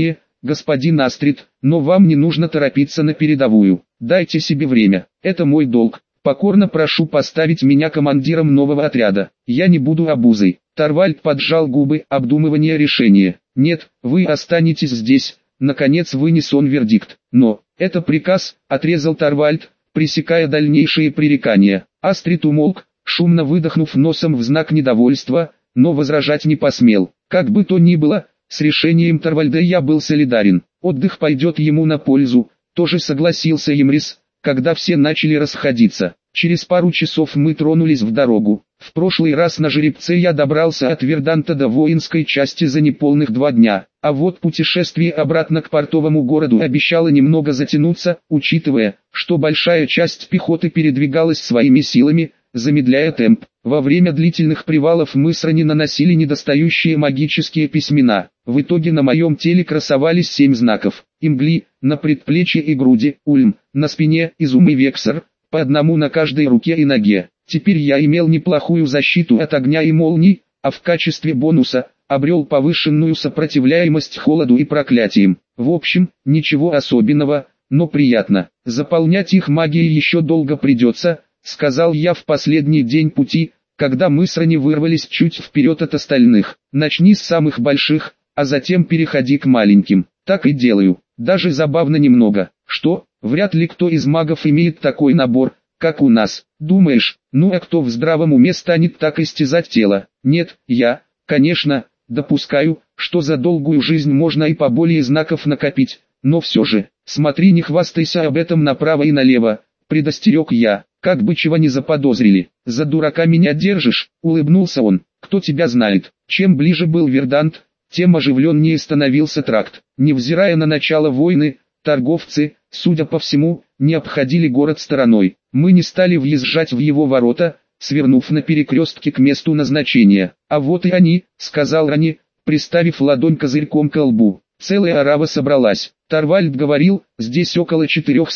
господин Астрид, но вам не нужно торопиться на передовую. Дайте себе время, это мой долг. Покорно прошу поставить меня командиром нового отряда. Я не буду обузой. Торвальд поджал губы, обдумывание решения. Нет, вы останетесь здесь. Наконец вынес он вердикт. Но, это приказ, отрезал Торвальд, пресекая дальнейшие пререкания. Астрид умолк, шумно выдохнув носом в знак недовольства, но возражать не посмел. Как бы то ни было, с решением Торвальда я был солидарен. Отдых пойдет ему на пользу, тоже согласился Емрис, когда все начали расходиться. Через пару часов мы тронулись в дорогу. В прошлый раз на жеребце я добрался от Верданта до воинской части за неполных 2 дня, а вот путешествие обратно к портовому городу обещало немного затянуться, учитывая, что большая часть пехоты передвигалась своими силами, замедляя темп. Во время длительных привалов мы с Рани наносили недостающие магические письмена. В итоге на моем теле красовались 7 знаков. Имгли, на предплечье и груди, Ульм, на спине, Изум и Вексер, по одному на каждой руке и ноге. Теперь я имел неплохую защиту от огня и молний, а в качестве бонуса, обрел повышенную сопротивляемость холоду и проклятиям. В общем, ничего особенного, но приятно. Заполнять их магией еще долго придется, сказал я в последний день пути, когда мы с Рани вырвались чуть вперед от остальных. Начни с самых больших, а затем переходи к маленьким. Так и делаю. Даже забавно немного. Что, вряд ли кто из магов имеет такой набор, как у нас. Думаешь, ну а кто в здравом уме станет так истязать тело? Нет, я, конечно, допускаю, что за долгую жизнь можно и поболее знаков накопить, но все же, смотри, не хвастайся об этом направо и налево, предостерег я. Как бы чего не заподозрили. За дурака меня держишь, улыбнулся он. Кто тебя знает? Чем ближе был Вердант, тем оживленнее становился тракт. Невзирая на начало войны, торговцы, судя по всему, не обходили город стороной. Мы не стали въезжать в его ворота, свернув на перекрестке к месту назначения. А вот и они, сказал Рани, приставив ладонь козырьком к лбу. Целая орава собралась. Торвальд говорил, здесь около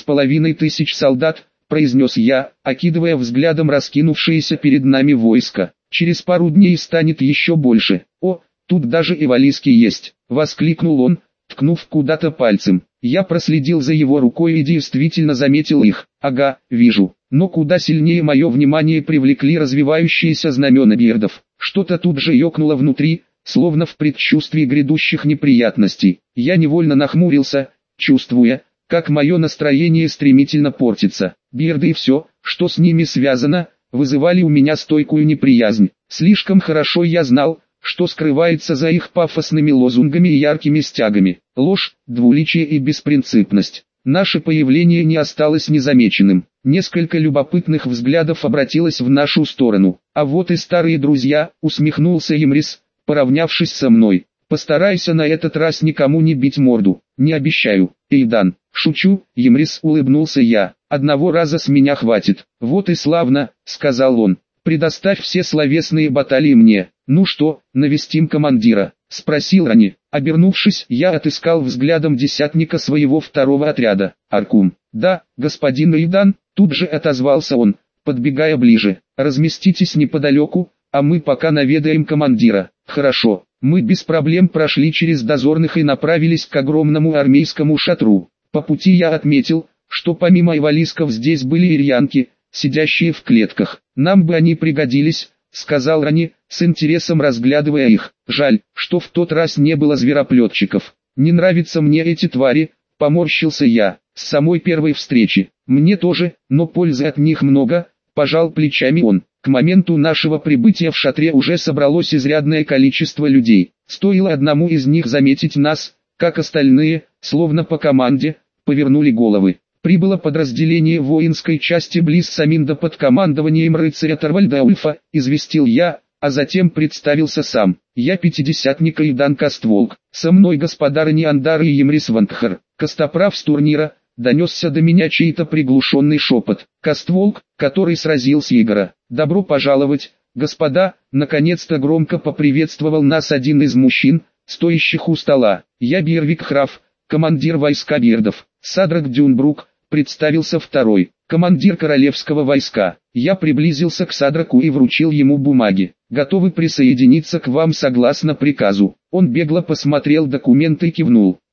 4500 солдат, произнес я, окидывая взглядом раскинувшееся перед нами войско. Через пару дней станет еще больше. О, тут даже и валийский есть, воскликнул он, ткнув куда-то пальцем. Я проследил за его рукой и действительно заметил их. Ага, вижу. Но куда сильнее мое внимание привлекли развивающиеся знамена бирдов. Что-то тут же ёкнуло внутри, словно в предчувствии грядущих неприятностей. Я невольно нахмурился, чувствуя, как мое настроение стремительно портится. Бирды и все, что с ними связано, вызывали у меня стойкую неприязнь. Слишком хорошо я знал, что скрывается за их пафосными лозунгами и яркими стягами. Ложь, двуличие и беспринципность. Наше появление не осталось незамеченным. Несколько любопытных взглядов обратилось в нашу сторону. А вот и старые друзья, усмехнулся Емрис, поравнявшись со мной. Постарайся на этот раз никому не бить морду. Не обещаю, Эйдан. Шучу, Емрис, улыбнулся я. Одного раза с меня хватит. Вот и славно, сказал он. Предоставь все словесные баталии мне. Ну что, навестим командира? Спросил Рани. Обернувшись, я отыскал взглядом десятника своего второго отряда. Аркум. Да, господин Эйдан, тут же отозвался он, подбегая ближе. Разместитесь неподалеку, а мы пока наведаем командира. Хорошо. Мы без проблем прошли через дозорных и направились к огромному армейскому шатру. По пути я отметил, что помимо ивалисков здесь были и рьянки, сидящие в клетках. Нам бы они пригодились, сказал Рани, с интересом разглядывая их. Жаль, что в тот раз не было звероплетчиков. Не нравятся мне эти твари, поморщился я, с самой первой встречи. Мне тоже, но пользы от них много, пожал плечами он. К моменту нашего прибытия в шатре уже собралось изрядное количество людей. Стоило одному из них заметить нас, как остальные, словно по команде, повернули головы. Прибыло подразделение воинской части близ Саминда под командованием рыцаря Торвальда Ульфа, известил я, а затем представился сам. Я пятидесятник Эйдан Кастволк, со мной господарыни Андар и Емрис Вангхар. Костоправ с турнира, донесся до меня чей-то приглушенный шепот. Кастволк, который сразил Сьегора. Добро пожаловать, господа, наконец-то громко поприветствовал нас один из мужчин, стоящих у стола. Я Бирвик Храф, командир войска бирдов. Садрак Дюнбрук, представился второй, командир королевского войска. Я приблизился к Садраку и вручил ему бумаги. Готовы присоединиться к вам согласно приказу. Он бегло посмотрел документы и кивнул.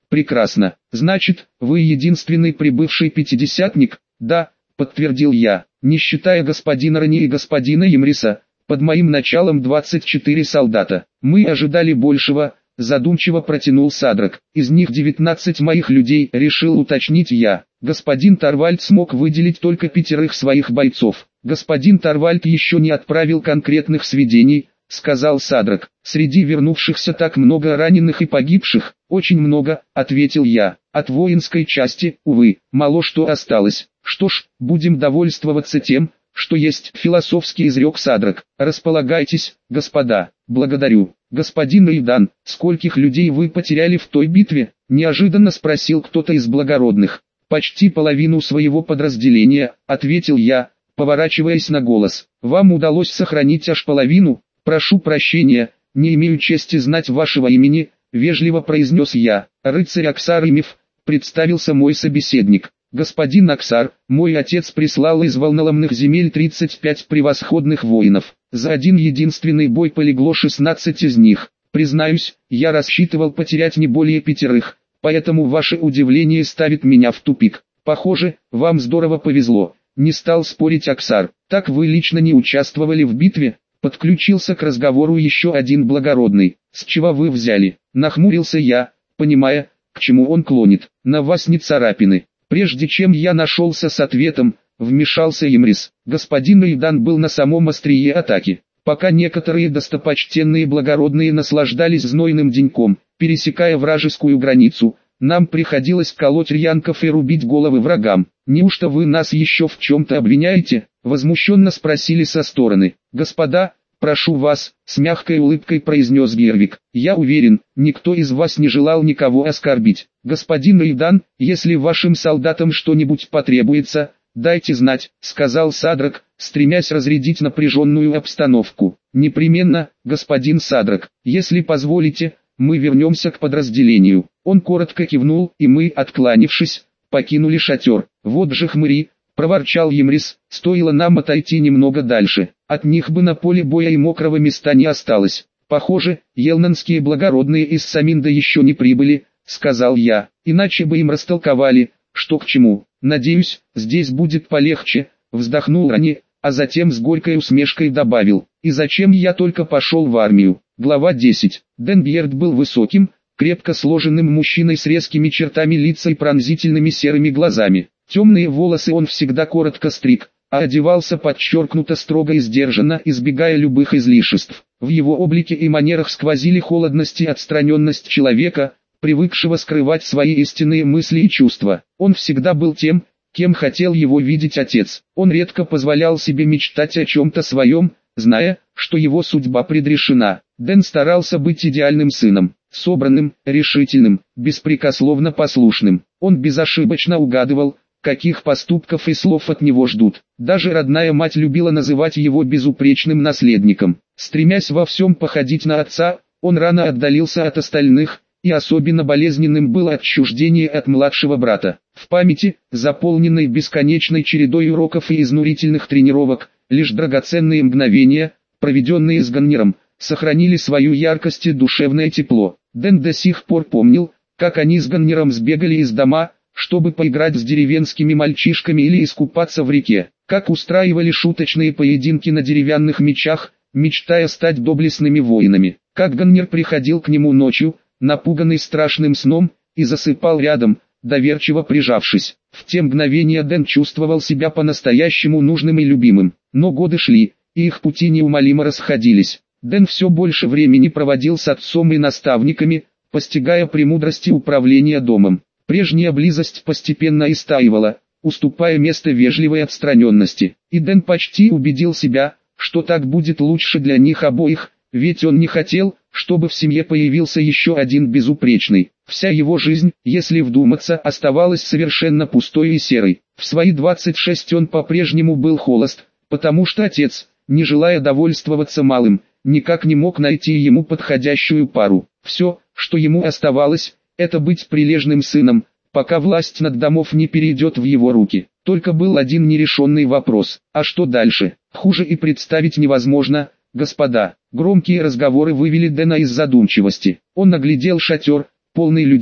Прекрасно. Значит, вы единственный прибывший пятидесятник? Да, подтвердил я. Не считая господина Рани и господина Емриса, под моим началом 24 солдата. Мы ожидали большего, задумчиво протянул Садрак. Из них 19 моих людей, решил уточнить я. Господин Торвальд смог выделить только 5 своих бойцов. Господин Торвальд еще не отправил конкретных сведений, сказал Садрак. Среди вернувшихся так много раненых и погибших, очень много, ответил я. От воинской части, увы, мало что осталось. Что ж, будем довольствоваться тем, что есть, философски изрек Садрак. Располагайтесь, господа. Благодарю. Господин Идан, скольких людей вы потеряли в той битве? Неожиданно спросил кто-то из благородных. Почти половину своего подразделения, ответил я, поворачиваясь на голос. Вам удалось сохранить аж половину? Прошу прощения, не имею чести знать вашего имени, вежливо произнес я. Рыцарь Аксар Имев, представился мой собеседник. Господин Аксар, мой отец прислал из волноломных земель 35 превосходных воинов. За один единственный бой полегло 16 из них. Признаюсь, я рассчитывал потерять не более 5, поэтому ваше удивление ставит меня в тупик. Похоже, вам здорово повезло. Не стал спорить Аксар. Так вы лично не участвовали в битве? Подключился к разговору еще один благородный. С чего вы взяли? Нахмурился я, понимая, к чему он клонит. На вас не царапины. Прежде чем я нашелся с ответом, вмешался Емрис. Господин Идан был на самом острие атаки. Пока некоторые достопочтенные благородные наслаждались знойным деньком, пересекая вражескую границу, нам приходилось колоть рьянков и рубить головы врагам. Неужто вы нас еще в чем-то обвиняете? Возмущенно спросили со стороны. Господа, прошу вас, с мягкой улыбкой произнес Гервик. Я уверен, никто из вас не желал никого оскорбить. Господин Идан, если вашим солдатам что-нибудь потребуется, дайте знать, сказал Садрак, стремясь разрядить напряженную обстановку. Непременно, господин Садрак, если позволите, мы вернемся к подразделению. Он коротко кивнул, и мы, откланившись, покинули шатер. Вот же хмыри, проворчал Емрис, стоило нам отойти немного дальше. От них бы на поле боя и мокрого места не осталось. Похоже, елнанские благородные из Саминда еще не прибыли, сказал я, иначе бы им растолковали, что к чему. Надеюсь, здесь будет полегче, вздохнул Рани, а затем с горькой усмешкой добавил. И зачем я только пошел в армию? Глава 10. Денбьерд был высоким, крепко сложенным мужчиной с резкими чертами лица и пронзительными серыми глазами. Темные волосы он всегда коротко стриг, а одевался подчеркнуто строго и сдержанно, избегая любых излишеств. В его облике и манерах сквозили холодность и отстраненность человека, привыкшего скрывать свои истинные мысли и чувства. Он всегда был тем, кем хотел его видеть отец. Он редко позволял себе мечтать о чем-то своем, зная, что его судьба предрешена. Дэн старался быть идеальным сыном, собранным, решительным, беспрекословно послушным. Он безошибочно угадывал, каких поступков и слов от него ждут. Даже родная мать любила называть его безупречным наследником. Стремясь во всем походить на отца, он рано отдалился от остальных, и особенно болезненным было отчуждение от младшего брата. В памяти, заполненной бесконечной чередой уроков и изнурительных тренировок, лишь драгоценные мгновения, проведенные с Ганнером, сохранили свою яркость и душевное тепло. Дэн до сих пор помнил, как они с Ганнером сбегали из дома, чтобы поиграть с деревенскими мальчишками или искупаться в реке, как устраивали шуточные поединки на деревянных мечах, мечтая стать доблестными воинами, как Ганнер приходил к нему ночью, напуганный страшным сном, и засыпал рядом, доверчиво прижавшись. В те мгновения Дэн чувствовал себя по-настоящему нужным и любимым. Но годы шли, и их пути неумолимо расходились. Дэн все больше времени проводил с отцом и наставниками, постигая премудрости управления домом. Прежняя близость постепенно истаивала, уступая место вежливой отстраненности. И Дэн почти убедил себя, что так будет лучше для них обоих, ведь он не хотел, чтобы в семье появился еще один безупречный. Вся его жизнь, если вдуматься, оставалась совершенно пустой и серой. В свои 26 он по-прежнему был холост, потому что отец, не желая довольствоваться малым, никак не мог найти ему подходящую пару. Все, что ему оставалось, это быть прилежным сыном, пока власть над домов не перейдет в его руки. Только был один нерешенный вопрос: а что дальше? Хуже и представить невозможно, господа. Громкие разговоры вывели Дэна из задумчивости. Он оглядел шатер, полный людей,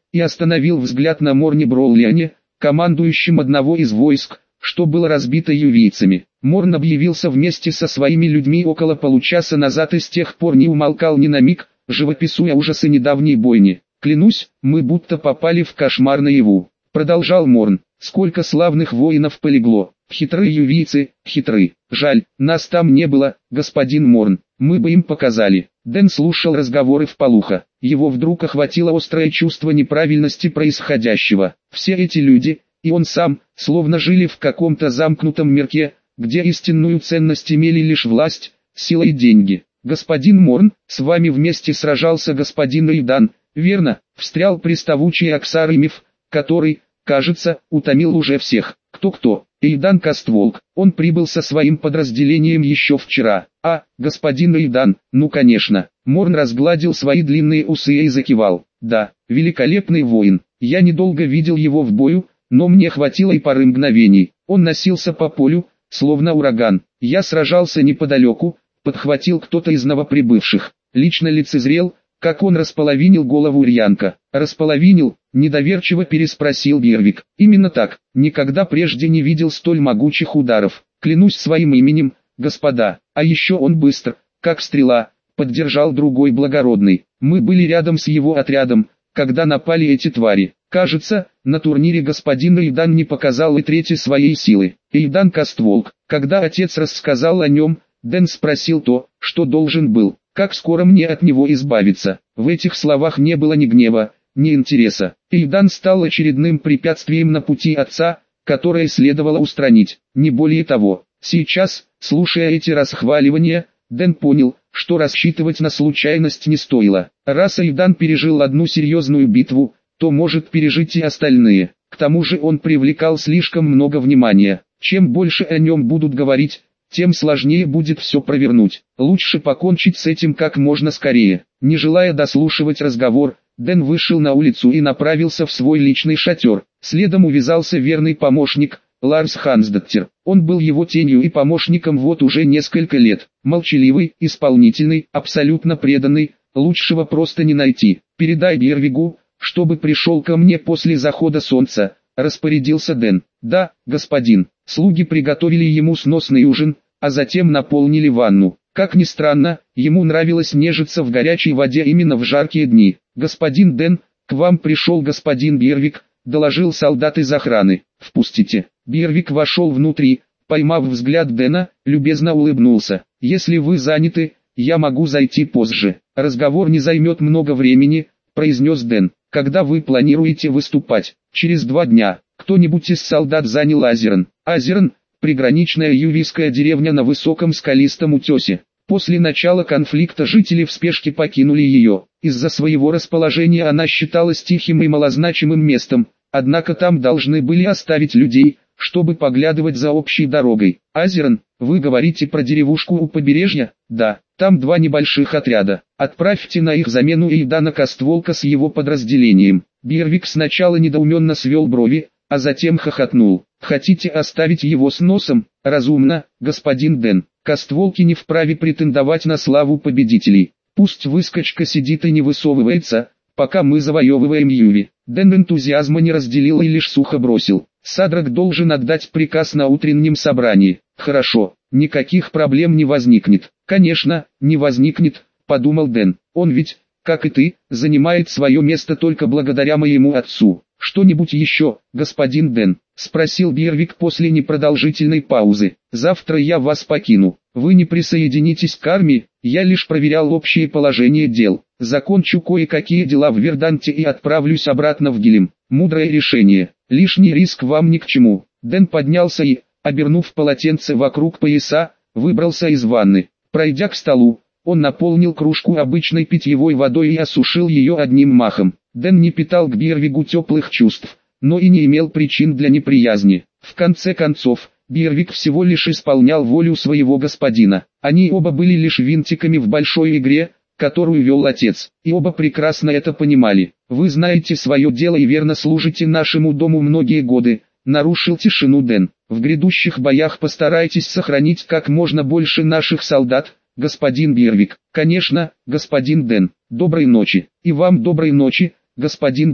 и остановил взгляд на Морне Броулиане, командующем одного из войск, что было разбито ювийцами. Морн объявился вместе со своими людьми около получаса назад и с тех пор не умолкал ни на миг, живописуя ужасы недавней бойни. «Клянусь, мы будто попали в кошмар наяву», — продолжал Морн. «Сколько славных воинов полегло! Хитрые ювийцы, хитры! Жаль, нас там не было, господин Морн, мы бы им показали». Дэн слушал разговоры вполуха. Его вдруг охватило острое чувство неправильности происходящего. Все эти люди, и он сам, словно жили в каком-то замкнутом мирке, где истинную ценность имели лишь власть, сила и деньги. «Господин Морн, с вами вместе сражался господин Эйдан, верно?» — встрял приставучий Аксар-Имиф, который, кажется, утомил уже всех. «Кто-кто?» «Эйдан Кастволк, он прибыл со своим подразделением еще вчера». «А, господин Эйдан, ну конечно». Морн разгладил свои длинные усы и закивал. «Да, великолепный воин. Я недолго видел его в бою, но мне хватило и пары мгновений. Он носился по полю, словно ураган. Я сражался неподалеку», — подхватил кто-то из новоприбывших. Лично лицезрел, как он располовинил голову Рьянка. «Располовинил?» — недоверчиво переспросил Бирвик. «Именно так, никогда прежде не видел столь могучих ударов. Клянусь своим именем, господа, а еще он быстр, как стрела», — поддержал другой благородный. «Мы были рядом с его отрядом, когда напали эти твари. Кажется, на турнире господин Эйдан не показал и трети своей силы». Эйдан Кастволк. Когда отец рассказал о нем, Дэн спросил то, что должен был. «Как скоро мне от него избавиться?» В этих словах не было ни гнева, ни интереса. Эйдан стал очередным препятствием на пути отца, которое следовало устранить, не более того. Сейчас, слушая эти расхваливания, Дэн понял, что рассчитывать на случайность не стоило. Раз Эйдан пережил одну серьезную битву, то может пережить и остальные. К тому же он привлекал слишком много внимания. Чем больше о нем будут говорить, тем сложнее будет все провернуть. Лучше покончить с этим как можно скорее. Не желая дослушивать разговор, Дэн вышел на улицу и направился в свой личный шатер. Следом увязался верный помощник, Ларс Хансдоттер. Он был его тенью и помощником вот уже несколько лет. Молчаливый, исполнительный, абсолютно преданный, лучшего просто не найти. «Передай Бирвигу, чтобы пришел ко мне после захода солнца», — распорядился Дэн. «Да, господин». Слуги приготовили ему сносный ужин, а затем наполнили ванну. Как ни странно, ему нравилось нежиться в горячей воде именно в жаркие дни. «Господин Дэн, к вам пришел господин Бирвик», — доложил солдат из охраны. «Впустите». Бирвик вошел внутрь, поймав взгляд Дэна, любезно улыбнулся. «Если вы заняты, я могу зайти позже. Разговор не займет много времени», — произнес Дэн. «Когда вы планируете выступать?» «Через 2 дня». Кто-нибудь из солдат занял Азерн. Азерн – приграничная ювийская деревня на высоком скалистом утесе. После начала конфликта жители в спешке покинули ее. Из-за своего расположения она считалась тихим и малозначимым местом, однако там должны были оставить людей, чтобы поглядывать за общей дорогой. Азерн, вы говорите про деревушку у побережья? Да, там 2 небольших отряда. Отправьте на их замену Эйдана Кастволка с его подразделением. Бирвик сначала недоуменно свел брови, а затем хохотнул. «Хотите оставить его с носом? Разумно, господин Дэн. Кастволки не вправе претендовать на славу победителей. Пусть выскочка сидит и не высовывается, пока мы завоевываем Юви». Дэн энтузиазма не разделил и лишь сухо бросил: «Садрак должен отдать приказ на утреннем собрании». «Хорошо, никаких проблем не возникнет». «Конечно, не возникнет», — подумал Дэн. «Он ведь, как и ты, занимает свое место только благодаря моему отцу». «Что-нибудь еще, господин Дэн?» — спросил Бирвик после непродолжительной паузы. «Завтра я вас покину. Вы не присоединитесь к армии, я лишь проверял общее положение дел. Закончу кое-какие дела в Верданте и отправлюсь обратно в Гилем. Мудрое решение. Лишний риск вам ни к чему». Дэн поднялся и, обернув полотенце вокруг пояса, выбрался из ванны. Пройдя к столу, он наполнил кружку обычной питьевой водой и осушил ее одним махом. Дэн не питал к Бирвигу теплых чувств, но и не имел причин для неприязни. В конце концов, Бирвик всего лишь исполнял волю своего господина. Они оба были лишь винтиками в большой игре, которую вел отец, и оба прекрасно это понимали. «Вы знаете свое дело и верно служите нашему дому многие годы», — нарушил тишину Дэн. «В грядущих боях постарайтесь сохранить как можно больше наших солдат, господин Бирвик». «Конечно, господин Дэн. Доброй ночи». «И вам доброй ночи, господин Дэн».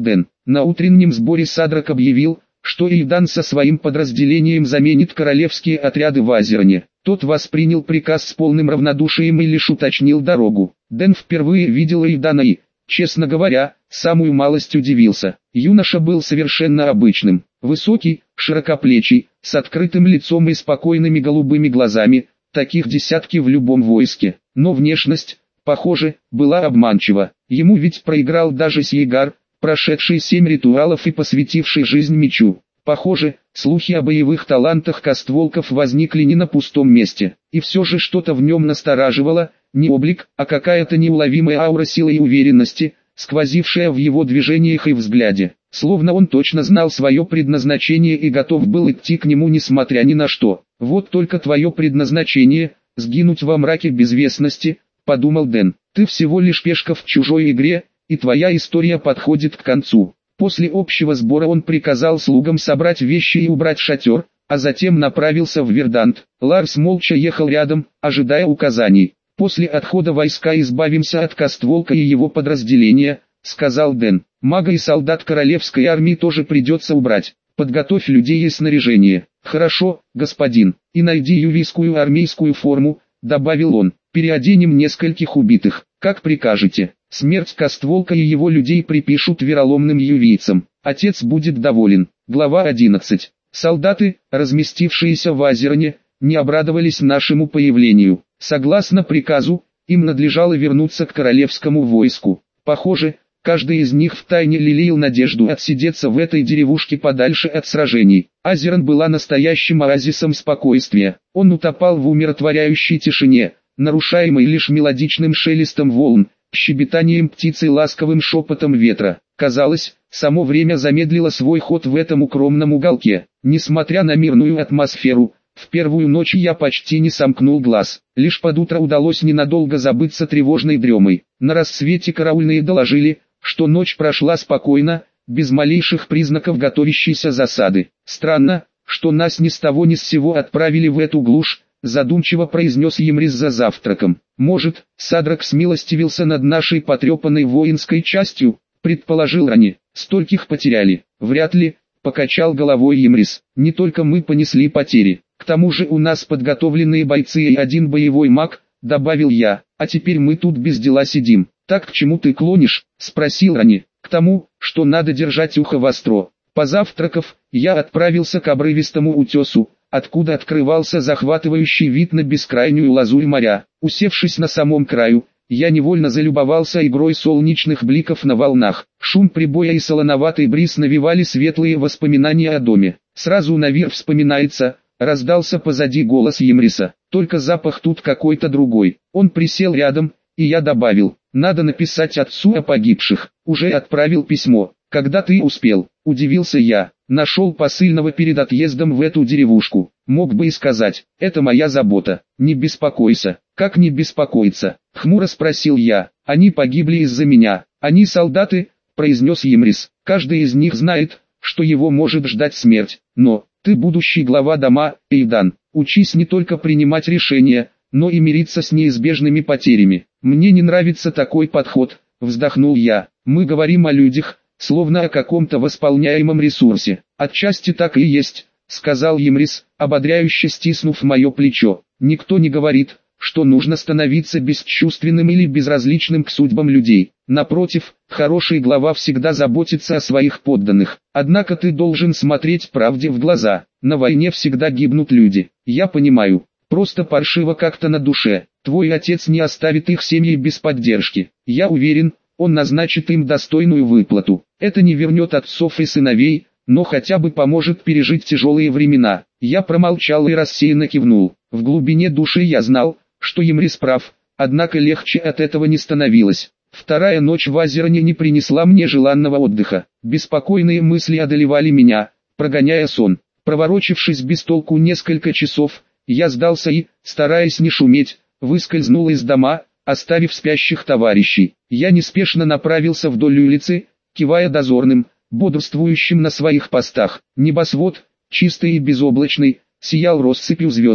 На утреннем сборе Садрак объявил, что Иудан со своим подразделением заменит королевские отряды в Азерне. Тот воспринял приказ с полным равнодушием и лишь уточнил дорогу. Дэн впервые видел Иудана и, честно говоря, самую малость удивился. Юноша был совершенно обычным. Высокий, широкоплечий, с открытым лицом и спокойными голубыми глазами, таких десятки в любом войске. Но внешность, похоже, была обманчива. Ему ведь проиграл даже Сьегар, прошедший 7 ритуалов и посвятивший жизнь мечу. Похоже, слухи о боевых талантах Костволков возникли не на пустом месте. И все же что-то в нем настораживало, не облик, а какая-то неуловимая аура силы и уверенности, сквозившая в его движениях и взгляде. Словно он точно знал свое предназначение и готов был идти к нему несмотря ни на что. «Вот только твое предназначение – сгинуть во мраке безвестности», – подумал Дэн. «Ты всего лишь пешка в чужой игре, и твоя история подходит к концу». После общего сбора он приказал слугам собрать вещи и убрать шатер, а затем направился в Вердант. Ларс молча ехал рядом, ожидая указаний. «После отхода войска избавимся от Костволка и его подразделения», — сказал Дэн. «Мага и солдат королевской армии тоже придется убрать. Подготовь людей и снаряжение». «Хорошо, господин, и найди ювийскую армейскую форму», — добавил он. «Переоденем нескольких убитых, как прикажете. Смерть Костволка и его людей припишут вероломным ювийцам. Отец будет доволен». Глава 11. Солдаты, разместившиеся в Азерне, не обрадовались нашему появлению. Согласно приказу, им надлежало вернуться к королевскому войску. Похоже, каждый из них втайне лелеял надежду отсидеться в этой деревушке подальше от сражений. Азерн была настоящим оазисом спокойствия. Он утопал в умиротворяющей тишине, нарушаемой лишь мелодичным шелестом волн, щебетанием птиц и ласковым шепотом ветра. Казалось, само время замедлило свой ход в этом укромном уголке. Несмотря на мирную атмосферу, в первую ночь я почти не сомкнул глаз. Лишь под утро удалось ненадолго забыться тревожной дремой. На рассвете караульные доложили, что ночь прошла спокойно, без малейших признаков готовящейся засады. «Странно, что нас ни с того ни с сего отправили в эту глушь», задумчиво произнес Емрис за завтраком. «Может, Садрак смилостивился над нашей потрепанной воинской частью», предположил Рани. «Стольких потеряли». «Вряд ли», покачал головой Емрис. «Не только мы понесли потери. К тому же у нас подготовленные бойцы и один боевой маг», добавил я. «А теперь мы тут без дела сидим». «Так к чему ты клонишь?» спросил Рани. «К тому, что надо держать ухо востро». Позавтракав, я отправился к обрывистому утесу, откуда открывался захватывающий вид на бескрайнюю лазурь моря. Усевшись на самом краю, я невольно залюбовался игрой солнечных бликов на волнах. Шум прибоя и солоноватый бриз навевали светлые воспоминания о доме. «Сразу наверх вспоминается», раздался позади голос Емриса. «Только запах тут какой-то другой». Он присел рядом, и я добавил: «Надо написать отцу о погибших». «Уже отправил письмо». «Когда ты успел?» – удивился я. «Нашел посыльного перед отъездом в эту деревушку. Мог бы и сказать, это моя забота». «Не беспокойся». «Как не беспокоиться?» – хмуро спросил я. «Они погибли из-за меня». «Они солдаты», – произнес Емрис. «Каждый из них знает, что его может ждать смерть. Но, ты будущий глава дома, Эйдан. Учись не только принимать решения, но и мириться с неизбежными потерями». «Мне не нравится такой подход», – вздохнул я. «Мы говорим о людях, словно о каком-то восполняемом ресурсе». «Отчасти так и есть», — сказал Емрис, ободряюще стиснув мое плечо. «Никто не говорит, что нужно становиться бесчувственным или безразличным к судьбам людей. Напротив, хороший глава всегда заботится о своих подданных. Однако ты должен смотреть правде в глаза. На войне всегда гибнут люди. Я понимаю, просто паршиво как-то на душе. Твой отец не оставит их семьи без поддержки. Я уверен, он назначит им достойную выплату. Это не вернет отцов и сыновей, но хотя бы поможет пережить тяжелые времена». Я промолчал и рассеянно кивнул. В глубине души я знал, что Емрис прав, однако легче от этого не становилось. Вторая ночь в Азерне не принесла мне желанного отдыха. Беспокойные мысли одолевали меня, прогоняя сон. Проворочившись без толку несколько часов, я сдался и, стараясь не шуметь, выскользнул из дома, оставив спящих товарищей. Я неспешно направился вдоль улицы, кивая дозорным, бодрствующим на своих постах. Небосвод, чистый и безоблачный, сиял россыпью звезд.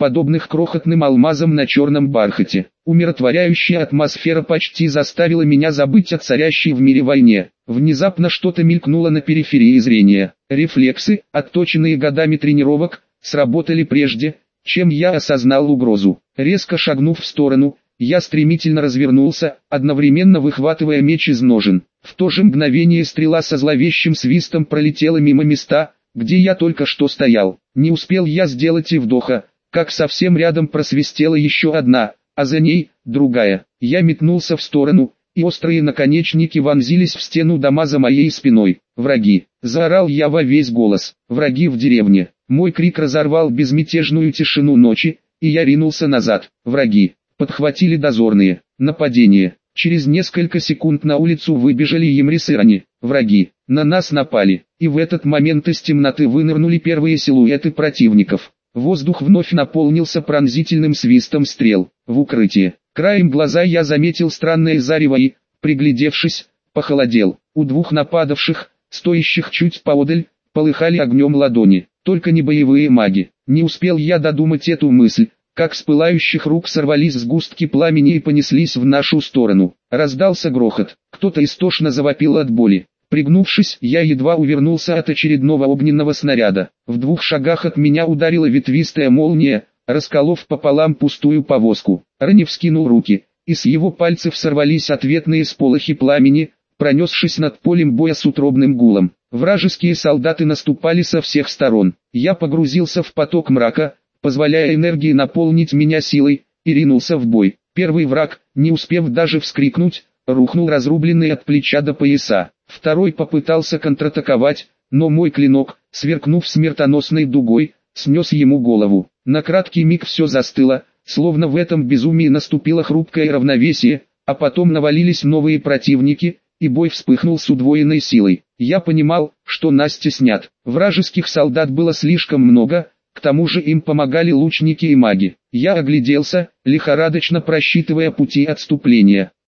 подобных крохотным алмазам на черном бархате. Умиротворяющая атмосфера почти заставила меня забыть о царящей в мире войне. Внезапно что-то мелькнуло на периферии зрения. Рефлексы, отточенные годами тренировок, сработали прежде, чем я осознал угрозу. Резко шагнув в сторону, я стремительно развернулся, одновременно выхватывая меч из ножен. В то же мгновение стрела со зловещим свистом пролетела мимо места, где я только что стоял. Не успел я сделать и вдоха, как совсем рядом просвистела еще одна, а за ней другая. Я метнулся в сторону, и острые наконечники вонзились в стену дома за моей спиной. «Враги!» – заорал я во весь голос. «Враги в деревне!» Мой крик разорвал безмятежную тишину ночи, и я ринулся назад. «Враги!» – подхватили дозорные. Нападение. Через несколько секунд на улицу выбежали Емрис и Рани. Враги. На нас напали. И в этот момент из темноты вынырнули первые силуэты противников. Воздух вновь наполнился пронзительным свистом стрел. В укрытие. Краем глаза я заметил странное зарево и, приглядевшись, похолодел. У двух нападавших, стоящих чуть поодаль, полыхали огнем ладони. Только не боевые маги. Не успел я додумать эту мысль, как с пылающих рук сорвались сгустки пламени и понеслись в нашу сторону. Раздался грохот. Кто-то истошно завопил от боли. Пригнувшись, я едва увернулся от очередного огненного снаряда. В 2 шагах от меня ударила ветвистая молния, расколов пополам пустую повозку. Рани вскинул руки, и с его пальцев сорвались ответные сполохи пламени, пронесшись над полем боя с утробным гулом. Вражеские солдаты наступали со всех сторон. Я погрузился в поток мрака, позволяя энергии наполнить меня силой, и ринулся в бой. Первый враг, не успев даже вскрикнуть, рухнул разрубленный от плеча до пояса. Второй попытался контратаковать, но мой клинок, сверкнув смертоносной дугой, снес ему голову. На краткий миг все застыло, словно в этом безумии наступило хрупкое равновесие, а потом навалились новые противники, и бой вспыхнул с удвоенной силой. Я понимал, что нас теснят. Вражеских солдат было слишком много, к тому же им помогали лучники и маги. Я огляделся, лихорадочно просчитывая пути отступления.